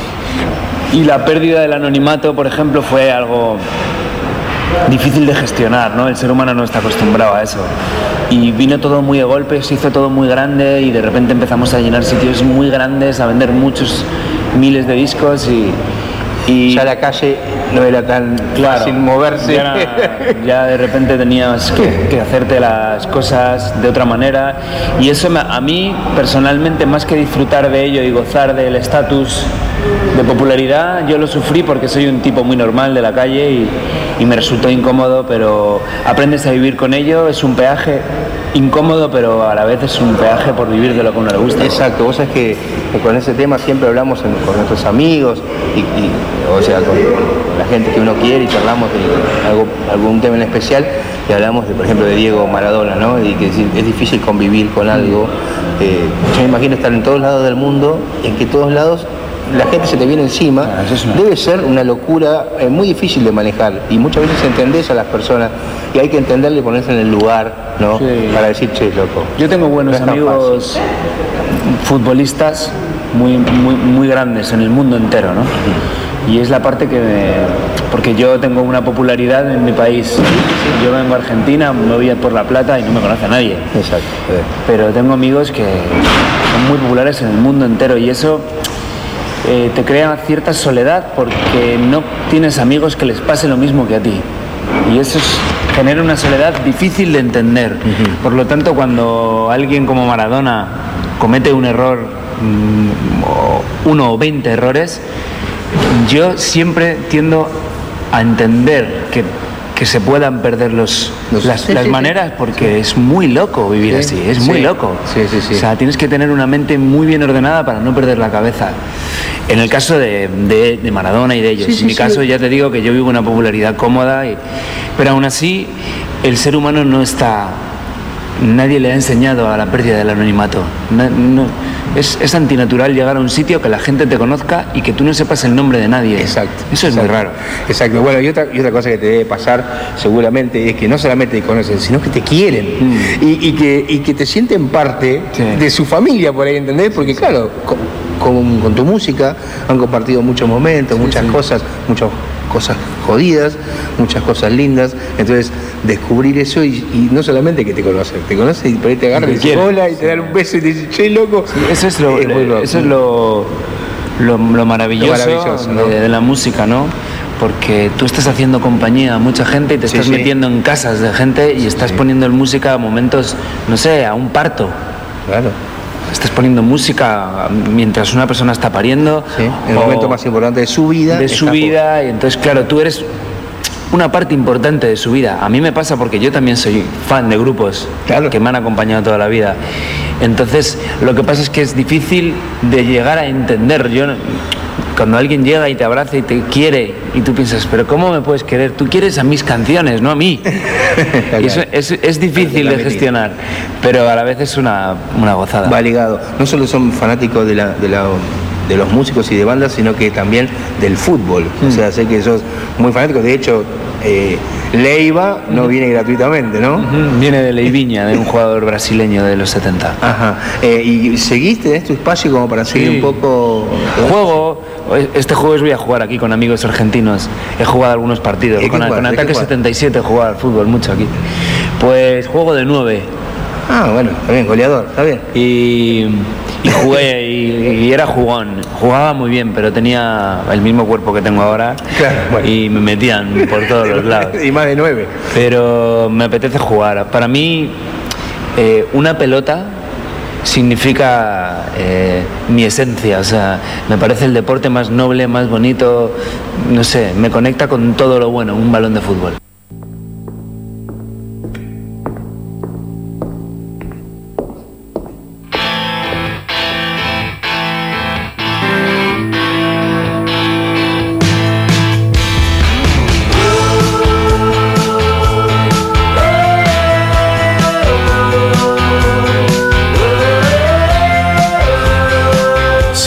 Y la pérdida del anonimato, por ejemplo, fue algo difícil de gestionar, ¿no? El ser humano no está acostumbrado a eso. Y vino todo muy de golpe, se hizo todo muy grande y de repente empezamos a llenar sitios muy grandes, a vender muchos miles de discos y ya la calle no era tan fácil moverse. Ya de repente tenías que hacerte las cosas de otra manera y eso a mí personalmente, más que disfrutar de ello y gozar del estatus de popularidad, yo lo sufrí porque soy un tipo muy normal de la calle y me resultó incómodo, pero aprendes a vivir con ello. Es un peaje incómodo, pero a la vez es un peaje por vivir de lo que a uno le gusta. Exacto, vos sabés que con ese tema siempre hablamos con nuestros amigos o sea, con la gente que uno quiere y charlamos de algún tema en especial y hablamos, por ejemplo, de Diego Maradona, ¿no? Y que es difícil convivir con algo. Yo me imagino estar en todos lados del mundo, en que todos lados la gente se te viene encima. Debe ser una locura muy difícil de manejar y muchas veces entendés a las personas y hay que entenderle y ponerse en el lugar, ¿no? Sí. Para decir, che, loco. Yo tengo buenos amigos futbolistas muy grandes en el mundo entero, ¿no? Y es la parte porque yo tengo una popularidad en mi país. Yo vengo a Argentina, me voy por La Plata y no me conoce a nadie. Exacto. Pero tengo amigos que son muy populares en el mundo entero y eso te crea cierta soledad porque no tienes amigos que les pase lo mismo que a ti. Y eso genera una soledad difícil de entender. Por lo tanto, cuando alguien como Maradona comete un error, 1 o 20 errores, yo siempre tiendo a entender que se puedan perder las maneras porque es muy loco vivir así, es muy loco. O sea, tienes que tener una mente muy bien ordenada para no perder la cabeza. En el caso de Maradona y de ellos, en mi caso ya te digo que yo vivo una popularidad cómoda, pero aún así el ser humano no está... Nadie le ha enseñado a la pérdida del anonimato. Es antinatural llegar a un sitio que la gente te conozca y que tú no sepas el nombre de nadie. Exacto. Eso es muy raro. Exacto. Bueno, y otra cosa que te debe pasar seguramente es que no solamente te conocen, sino que te quieren y que te sienten parte de su familia, por ahí, ¿entendés? Porque claro, con tu música han compartido muchos momentos, muchas cosas jodidas, muchas cosas lindas. Entonces, descubrir eso y no solamente que te conocen y por ahí te agarran y te hola y te dan un beso y te dicen, che, loco. Sí, eso es lo maravilloso, ¿no? de la música, ¿no? Porque tú estás haciendo compañía a mucha gente y te estás metiendo en casas de gente y estás poniendo en música a momentos, no sé, a un parto. Claro. Estás poniendo música mientras una persona está pariendo. El momento más importante de su vida. Y entonces, claro, tú eres una parte importante de su vida. A mí me pasa porque yo también soy fan de grupos que me han acompañado toda la vida. Entonces, lo que pasa es que es difícil de llegar a entender. Cuando alguien llega y te abraza y te quiere y tú piensas, pero ¿cómo me puedes querer? Tú quieres a mis canciones, no a mí. Y eso es difícil de gestionar, pero a la vez es una gozada. Va ligado. No solo son fanáticos de los músicos y de bandas, sino que también del fútbol. O sea, sé que sos muy fanático. De hecho, Leiva no viene gratuitamente, ¿no? Viene de Leivinha, de un jugador brasileño de los 70. Ajá. ¿Y seguiste en este espacio como para seguir un poco? Este jueves voy a jugar aquí con amigos argentinos. He jugado algunos partidos. Con Ataque 77 he jugado al fútbol mucho aquí. Pues juego de 9. Ah, bueno, está bien, goleador, está bien. Y jugué y era jugón. Jugaba muy bien, pero tenía el mismo cuerpo que tengo ahora. Claro, bueno. Y me metían por todos los lados. Y más de 9. Pero me apetece jugar. Para mí, una pelota significa mi esencia. O sea, me parece el deporte más noble, más bonito. No sé, me conecta con todo lo bueno, un balón de fútbol.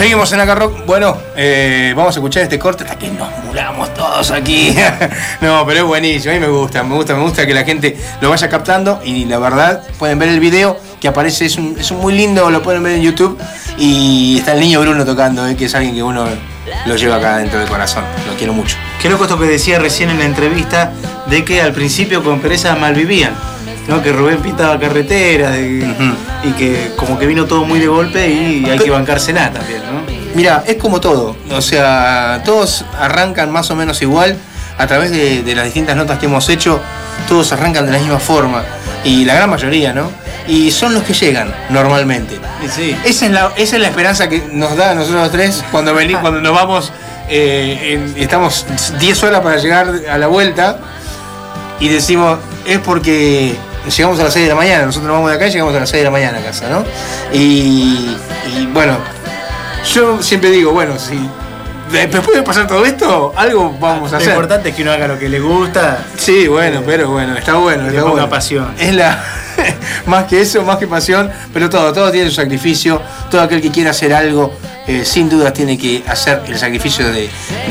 Seguimos en Acá Rock. Bueno, vamos a escuchar este corte hasta que nos muramos todos aquí. No, pero es buenísimo, a mí me gusta que la gente lo vaya captando y la verdad pueden ver el video que aparece, es un muy lindo, lo pueden ver en YouTube y está el niño Bruno tocando, que es alguien que uno lo lleva acá dentro del corazón, lo quiero mucho. Qué loco esto que decía recién en la entrevista de que al principio con Pereza malvivían, ¿no? Que Rubén pintaba carreteras y que como que vino todo muy de golpe y hay que bancársela también, ¿no? Mira, es como todo, o sea, todos arrancan más o menos igual, a través de las distintas notas que hemos hecho, todos arrancan de la misma forma, y la gran mayoría, ¿no? Y son los que llegan, normalmente. Sí. Esa es la esperanza que nos da a nosotros los tres cuando nos vamos, estamos 10 horas para llegar a la vuelta, y decimos, es porque llegamos a las 6 de la mañana, nosotros nos vamos de acá y llegamos a las 6 de la mañana a casa, ¿no? Y bueno, yo siempre digo, bueno, si después de pasar todo esto, algo vamos a hacer. Lo importante es que uno haga lo que le gusta. Sí, bueno, pero bueno, está bueno. Le ponga pasión. Es más que eso, más que pasión, pero todo tiene su sacrificio. Todo aquel que quiera hacer algo, sin dudas tiene que hacer el sacrificio de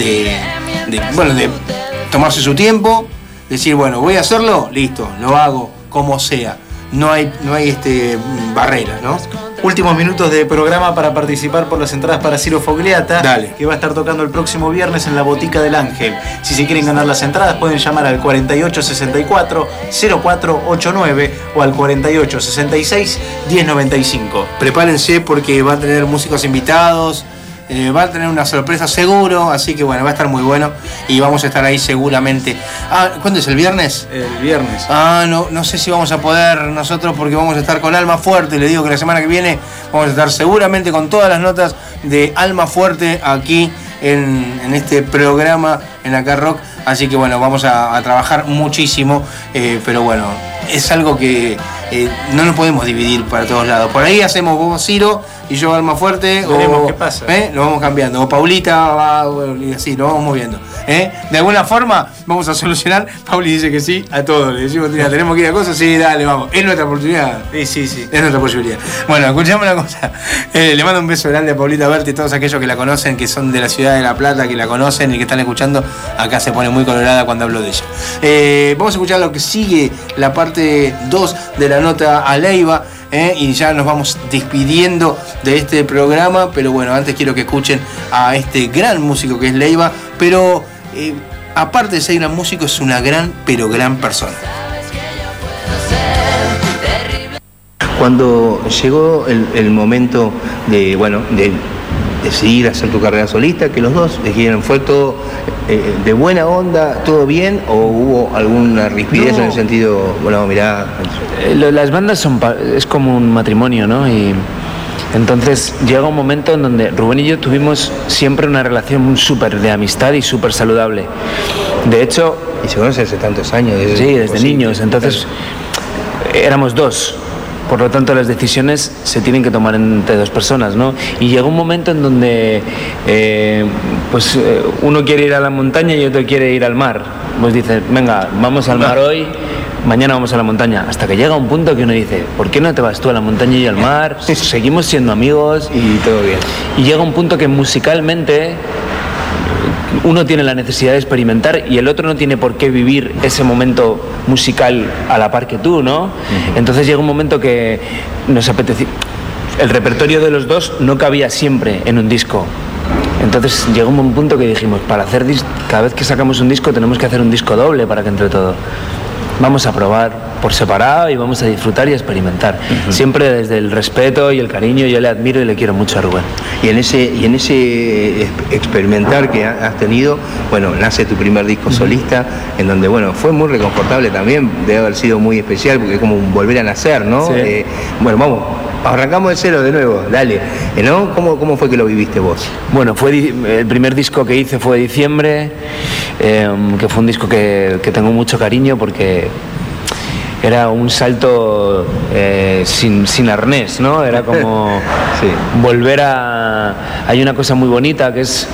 tomarse su tiempo, decir, bueno, voy a hacerlo, listo, lo hago, como sea. No hay barreras, ¿no? Últimos minutos de programa para participar por las entradas para Ciro Fogliata. Dale. Que va a estar tocando el próximo viernes en la Botica del Ángel. Si se quieren ganar las entradas pueden llamar al 4864-0489 o al 4866-1095. Prepárense porque va a tener músicos invitados, va a tener una sorpresa seguro, así que bueno, va a estar muy bueno y vamos a estar ahí seguramente. ¿Cuándo es? ¿El viernes? El viernes. No sé si vamos a poder nosotros porque vamos a estar con Alma Fuerte. Le digo que la semana que viene vamos a estar seguramente con todas las notas de Alma Fuerte aquí en este programa en Acá Rock. Así que bueno, vamos a trabajar muchísimo, pero bueno, es algo que no nos podemos dividir para todos lados. Por ahí hacemos vos Ciro y yo Alma Fuerte, veremos qué pasa. Lo vamos cambiando, o Paulita va, y así, lo vamos moviendo. De alguna forma vamos a solucionar. Pauli dice que sí a todo, le decimos, mira, tenemos que ir a cosas, sí, dale, vamos, es nuestra oportunidad. Sí. Es nuestra posibilidad. Bueno, escuchame una cosa, le mando un beso grande a Paulita Berti y todos aquellos que la conocen, que son de la ciudad de La Plata, que la conocen y que están escuchando, acá se pone muy colorada cuando hablo de ella. Vamos a escuchar lo que sigue, la parte 2 de la nota a Leiva, y ya nos vamos despidiendo de este programa, pero bueno, antes quiero que escuchen a este gran músico que es Leiva, pero aparte de ser gran músico es una gran persona. Cuando llegó el momento de decidir hacer tu carrera solista, que los dos dijeron, ¿fue todo de buena onda, todo bien, o hubo alguna rispidez en el sentido, bueno, mirá? Las bandas es como un matrimonio, ¿no? Y entonces llega un momento en donde Rubén y yo tuvimos siempre una relación súper de amistad y súper saludable. De hecho... Y se conocen hace tantos años. Desde niños, entonces éramos dos. Por lo tanto, las decisiones se tienen que tomar entre dos personas, ¿no? Y llega un momento en donde uno quiere ir a la montaña y otro quiere ir al mar. Pues dices, venga, vamos al mar hoy, mañana vamos a la montaña. Hasta que llega un punto que uno dice, ¿por qué no te vas tú a la montaña y al mar? Seguimos siendo amigos y todo bien. Y llega un punto que musicalmente uno tiene la necesidad de experimentar y el otro no tiene por qué vivir ese momento musical a la par que tú, ¿no? Uh-huh. Entonces llega un momento que nos apetecía. El repertorio de los dos no cabía siempre en un disco. Entonces llegó un punto que dijimos, para hacer cada vez que sacamos un disco tenemos que hacer un disco doble para que entre todo. Vamos a probar por separado y vamos a disfrutar y a experimentar. Uh-huh. Siempre desde el respeto y el cariño. Yo le admiro y le quiero mucho a Rubén. Y en ese experimentar que has tenido, bueno, nace tu primer disco solista, en donde, bueno, fue muy reconfortable también, debe haber sido muy especial, porque es como un volver a nacer, ¿no? Sí. Bueno, vamos, arrancamos de cero de nuevo, dale, ¿no? ¿Cómo fue que lo viviste vos? Bueno, el primer disco que hice fue Diciembre, que fue un disco que tengo mucho cariño porque era un salto sin arnés, ¿no? Era como sí. Volver a... Hay una cosa muy bonita que es...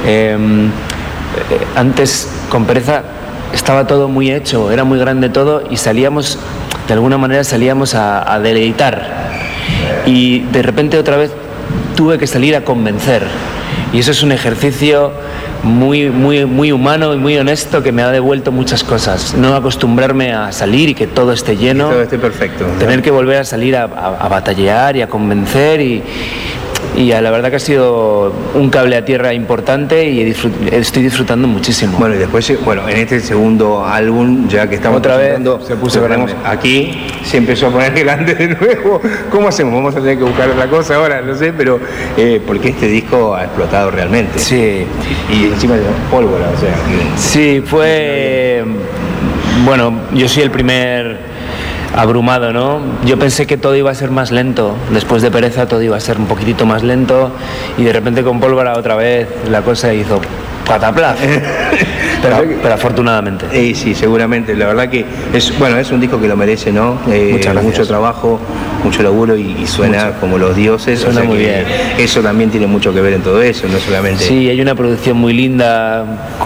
antes con Pereza estaba todo muy hecho, era muy grande todo y salíamos, de alguna manera salíamos a deleitar. Y de repente otra vez tuve que salir a convencer. Y eso es un ejercicio muy humano y muy honesto que me ha devuelto muchas cosas. No acostumbrarme a salir y que todo esté lleno. Que todo esté perfecto. Tener que volver a salir a batallar y a convencer y la verdad que ha sido un cable a tierra importante y estoy disfrutando muchísimo. Bueno, y después, en este segundo álbum, ya que estamos otra vez se puso grande. Aquí se empezó a poner grande de nuevo. ¿Cómo hacemos? Vamos a tener que buscar otra cosa ahora, no sé, pero porque este disco ha explotado realmente. Sí. Y encima de pólvora, o sea. Sí, fue... Bueno, yo soy el primer abrumado, ¿no? Yo pensé que todo iba a ser más lento. Después de Pereza todo iba a ser un poquitito más lento y de repente con Pólvora otra vez la cosa hizo pataplaf. pero afortunadamente. Sí, seguramente. La verdad que es un disco que lo merece, ¿no? Mucho trabajo, mucho laburo y suena como los dioses. Suena muy bien. Eso también tiene mucho que ver en todo eso, no solamente... Sí, hay una producción muy linda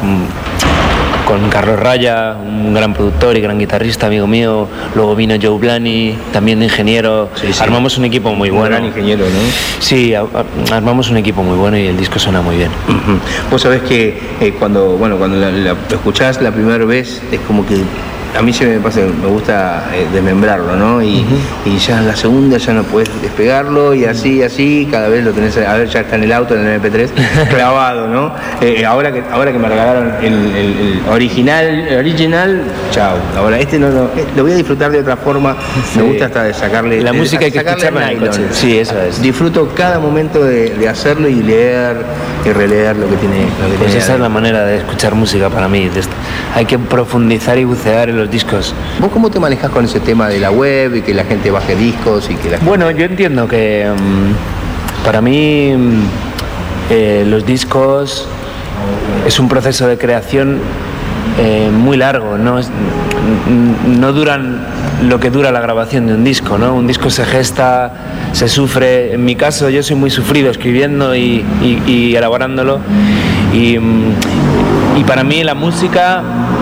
con Carlos Raya, un gran productor y gran guitarrista, amigo mío. Luego vino Joe Blani, también de ingeniero. Sí. Armamos un equipo muy bueno. Un gran ingeniero, ¿no? Sí, armamos un equipo muy bueno y el disco suena muy bien. Vos sabés que cuando lo escuchás la primera vez es como que a mí se me pasa, me gusta desmembrarlo, ¿no? Y ya en la segunda ya no puedes despegarlo y así, cada vez lo tenés, a ver, ya está en el auto, en el MP3, clavado, ¿no? Ahora que me regalaron el original, chao. Ahora lo voy a disfrutar de otra forma, me gusta hasta de sacarle... La música hay que escucharla en el coche. Sí, eso es. Disfruto cada momento de hacerlo y leer y releer lo que tiene. Pues esa es la manera de escuchar música para mí. Hay que profundizar y bucear en los discos. ¿Vos cómo te manejas con ese tema de la web y que la gente baje discos y que la gente... Bueno, yo entiendo que para mí los discos es un proceso de creación muy largo, no duran lo que dura la grabación de un disco, ¿no? Un disco se gesta, se sufre. En mi caso yo soy muy sufrido escribiendo y elaborándolo y para mí la música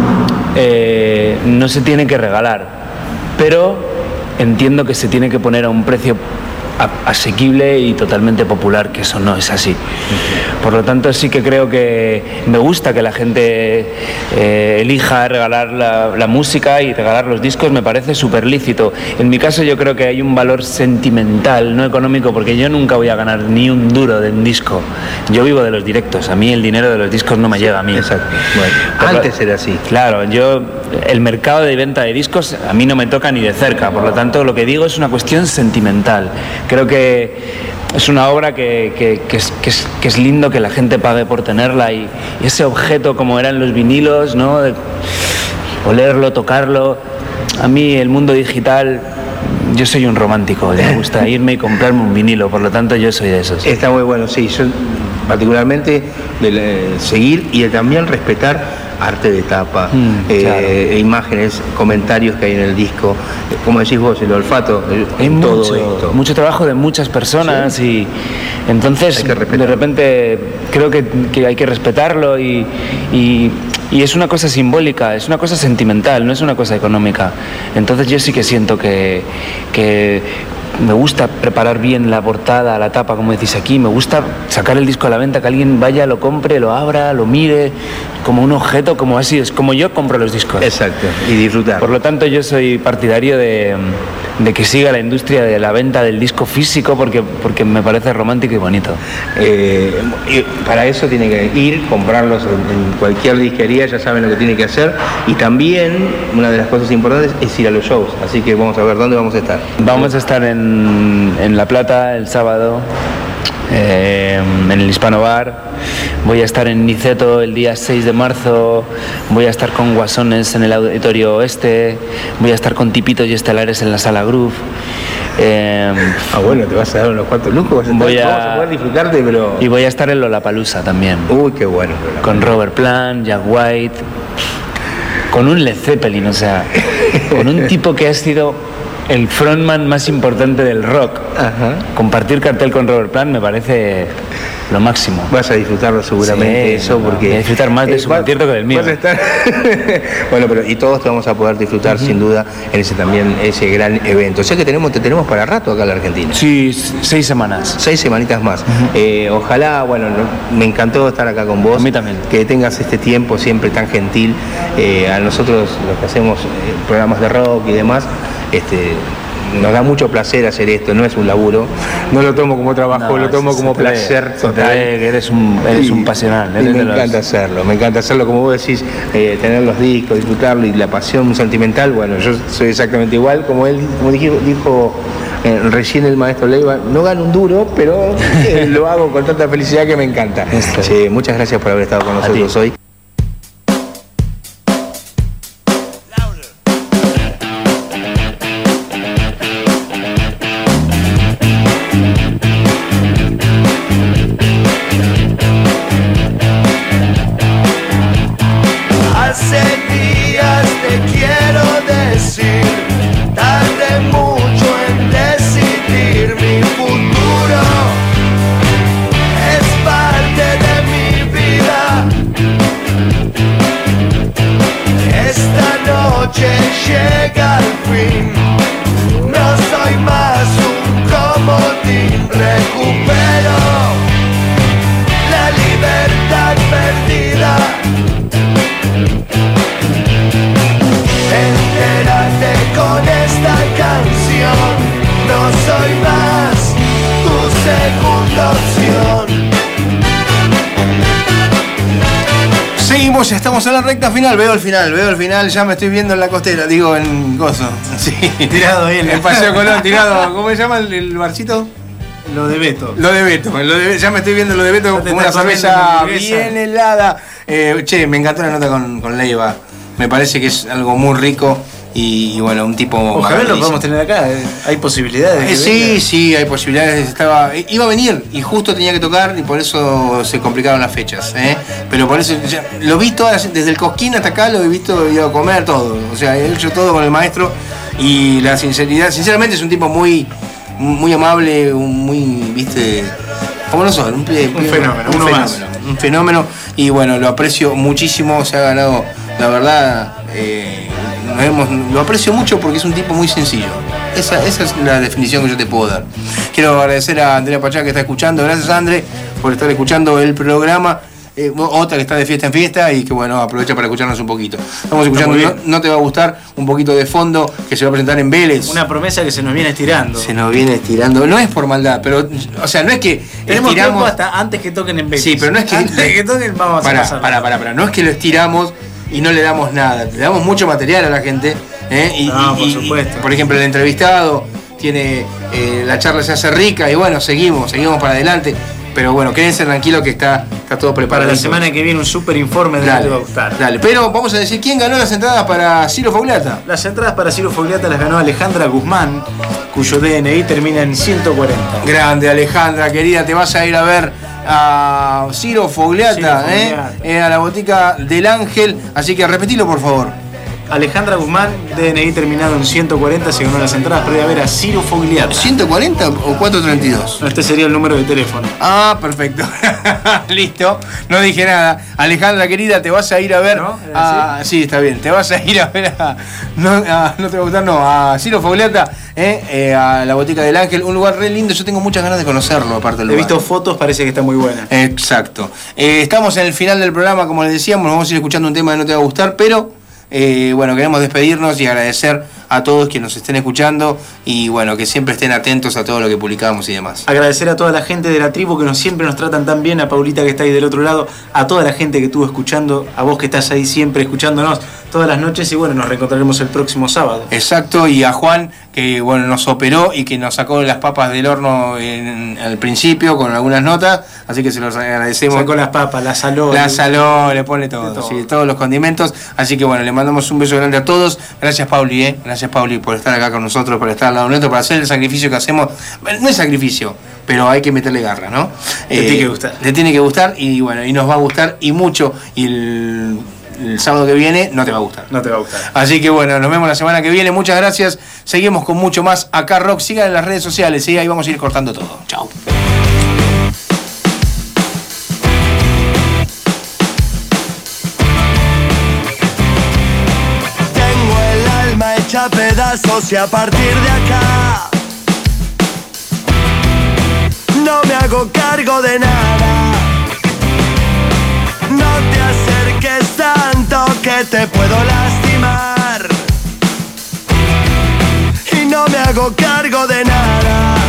no se tiene que regalar, pero entiendo que se tiene que poner a un precio asequible y totalmente popular, que eso no es así. Por lo tanto, sí que creo que me gusta que la gente elija regalar la música y regalar los discos, me parece súper lícito. En mi caso yo creo que hay un valor sentimental, no económico, porque yo nunca voy a ganar ni un duro de un disco. Yo vivo de los directos, a mí el dinero de los discos no me llega a mí. Exacto. Bueno, antes era así. Claro, el mercado de venta de discos a mí no me toca ni de cerca, por lo tanto lo que digo es una cuestión sentimental. Creo que es una obra que es lindo que la gente pague por tenerla y ese objeto como eran los vinilos, ¿no? De olerlo, tocarlo. A mí el mundo digital, yo soy un romántico, me gusta irme y comprarme un vinilo, por lo tanto yo soy de esos. Está muy bueno, sí, yo particularmente de seguir y de también respetar arte de tapa, claro. Imágenes, comentarios que hay en el disco, como decís vos, el olfato, en todo esto. Mucho trabajo de muchas personas, ¿sí? Y entonces de repente creo que hay que respetarlo y es una cosa simbólica, es una cosa sentimental, no es una cosa económica. Entonces yo sí que siento que me gusta preparar bien la portada, la tapa, como decís aquí, me gusta sacar el disco a la venta, que alguien vaya, lo compre, lo abra, lo mire, como un objeto, como así, es como yo compro los discos. Exacto, y disfrutar. Por lo tanto yo soy partidario de que siga la industria de la venta del disco físico porque me parece romántico y bonito. Y para eso tiene que ir, comprarlos en cualquier disquería, ya saben lo que tiene que hacer, y también una de las cosas importantes es ir a los shows, así que vamos a ver dónde vamos a estar. Vamos a estar en La Plata el sábado, en el Hispano Bar. Voy a estar en Niceto el día 6 de marzo, voy a estar con Guasones en el Auditorio Oeste, voy a estar con Tipitos y Estelares en la Sala Groove. Bueno, te vas a dar unos cuantos lujos, vamos a poder disfrutarte, pero... Y voy a estar en Lollapalooza también. Uy, qué bueno. Con Robert Plant, Jack White, con un Led Zeppelin, o sea, con un tipo que ha sido el frontman más importante del rock. Ajá. Compartir cartel con Robert Plant me parece lo máximo. Vas a disfrutarlo seguramente, Sí, eso, porque... voy a disfrutar más de su concierto que del mío. Vas a estar... Bueno, pero y todos te vamos a poder disfrutar sin duda en ese gran evento. O sea que te tenemos para rato acá en la Argentina. Sí, 6 semanas. 6 semanitas más. Ojalá, bueno, me encantó estar acá con vos. A mí también. Que tengas este tiempo siempre tan gentil. A nosotros, los que hacemos programas de rock y demás, nos da mucho placer hacer esto, no es un laburo, no lo tomo como trabajo, lo tomo como placer total. Que eres un pasional. Me encanta hacerlo, como vos decís, tener los discos, disfrutarlo y la pasión sentimental. Bueno, yo soy exactamente igual, como él, como dijo recién el maestro Leiva, no gano un duro, pero lo hago con tanta felicidad que me encanta. Sí, muchas gracias por haber estado con nosotros hoy. Hace días te quiero decir, tardé mucho en decidir mi futuro, es parte de mi vida. Esta noche llega al fin, no soy más un comodín, recupero la libertad perdida. Entérate con esta canción, no soy más tu segunda opción. Seguimos, ya estamos en la recta final, veo el final, ya me estoy viendo en la costera, digo en Gozo. Sí, Tirado ahí en el Paseo Colón, tirado, ¿cómo se llama el barcito? Lo de Beto. Ya me estoy viendo lo de Beto como una cerveza bien helada. Me encantó la nota con Leiva. Me parece que es algo muy rico y bueno, un tipo... Ojalá lo podamos tener acá, hay posibilidades. Sí, hay posibilidades. Iba a venir y justo tenía que tocar y por eso se complicaron las fechas. Pero por eso lo vi desde el Cosquín hasta acá, lo he visto, iba a comer todo. O sea, he hecho todo con el maestro y la sinceridad, sinceramente es un tipo muy amable, ¿viste? Como nosotros, un fenómeno y bueno, lo aprecio muchísimo, se ha ganado, la verdad, lo aprecio mucho porque es un tipo muy sencillo. Esa es la definición que yo te puedo dar. Quiero agradecer a Andrea Pachá que está escuchando, gracias André por estar escuchando el programa. Otra que está de fiesta en fiesta y que bueno, aprovecha para escucharnos un poquito. Estamos escuchando no te va a gustar, un poquito de fondo que se va a presentar en Vélez. Una promesa que se nos viene estirando. No es por maldad, pero o sea, no es que tenemos tiempo hasta antes que toquen en Vélez. Sí, pero no es que antes de que toquen vamos a pasar. Para, no es que lo estiramos y no le damos nada, le damos mucho material a la gente, por supuesto. Por ejemplo, el entrevistado tiene la charla se hace rica y bueno, seguimos para adelante. Pero bueno, quédense tranquilos que está todo preparado. Para la semana que viene un súper informe de lo que va a gustar. Dale, pero vamos a decir quién ganó las entradas para Ciro Fogliata. Las entradas para Ciro Fogliata las ganó Alejandra Guzmán, cuyo DNI termina en 140. Grande Alejandra, querida, te vas a ir a ver a Ciro Fogliata, a la botica del Ángel, así que repetilo por favor. Alejandra Guzmán, DNI terminado en 140, se ganó las entradas para ir a ver a Ciro Fogliata. ¿140 o 432? No, este sería el número de teléfono. Ah, perfecto. Listo, no dije nada. Alejandra, querida, te vas a ir a ver... ¿No? Sí, está bien. Te vas a ir a ver no te va a gustar, a Ciro Fogliata, a la botica del Ángel. Un lugar re lindo, yo tengo muchas ganas de conocerlo, aparte del lugar. He visto fotos, parece que está muy buena. Exacto. Estamos en el final del programa, como les decíamos, nos vamos a ir escuchando un tema que no te va a gustar, pero... bueno, queremos despedirnos y agradecer a todos que nos estén escuchando y bueno, que siempre estén atentos a todo lo que publicamos y demás. Agradecer a toda la gente de la tribu que siempre nos tratan tan bien, a Paulita que está ahí del otro lado, a toda la gente que estuvo escuchando, a vos que estás ahí siempre escuchándonos todas las noches y bueno, nos reencontraremos el próximo sábado. Exacto, y a Juan que bueno, nos operó y que nos sacó las papas del horno al principio con algunas notas, así que se los agradecemos. Sacó las papas, la saló, le pone todo. Sí, todos los condimentos, así que bueno, le mandamos un beso grande a todos. Gracias Pauli, gracias Pauli por estar acá con nosotros, por estar al lado nuestro, por hacer el sacrificio que hacemos. No es sacrificio, pero hay que meterle garra, ¿no? Le tiene que gustar. Le tiene que gustar y bueno, y nos va a gustar y mucho. Y el sábado que viene no te va a gustar. No te va a gustar. Así que bueno, nos vemos la semana que viene. Muchas gracias. Seguimos con mucho más acá Rock. Sigan en las redes sociales, ¿sí? Ahí vamos a ir cortando todo. Chao. Tengo el alma hecha pedazos y a partir de acá no me hago cargo de nada. No te acerques tanto que te puedo lastimar. Y no me hago cargo de nada.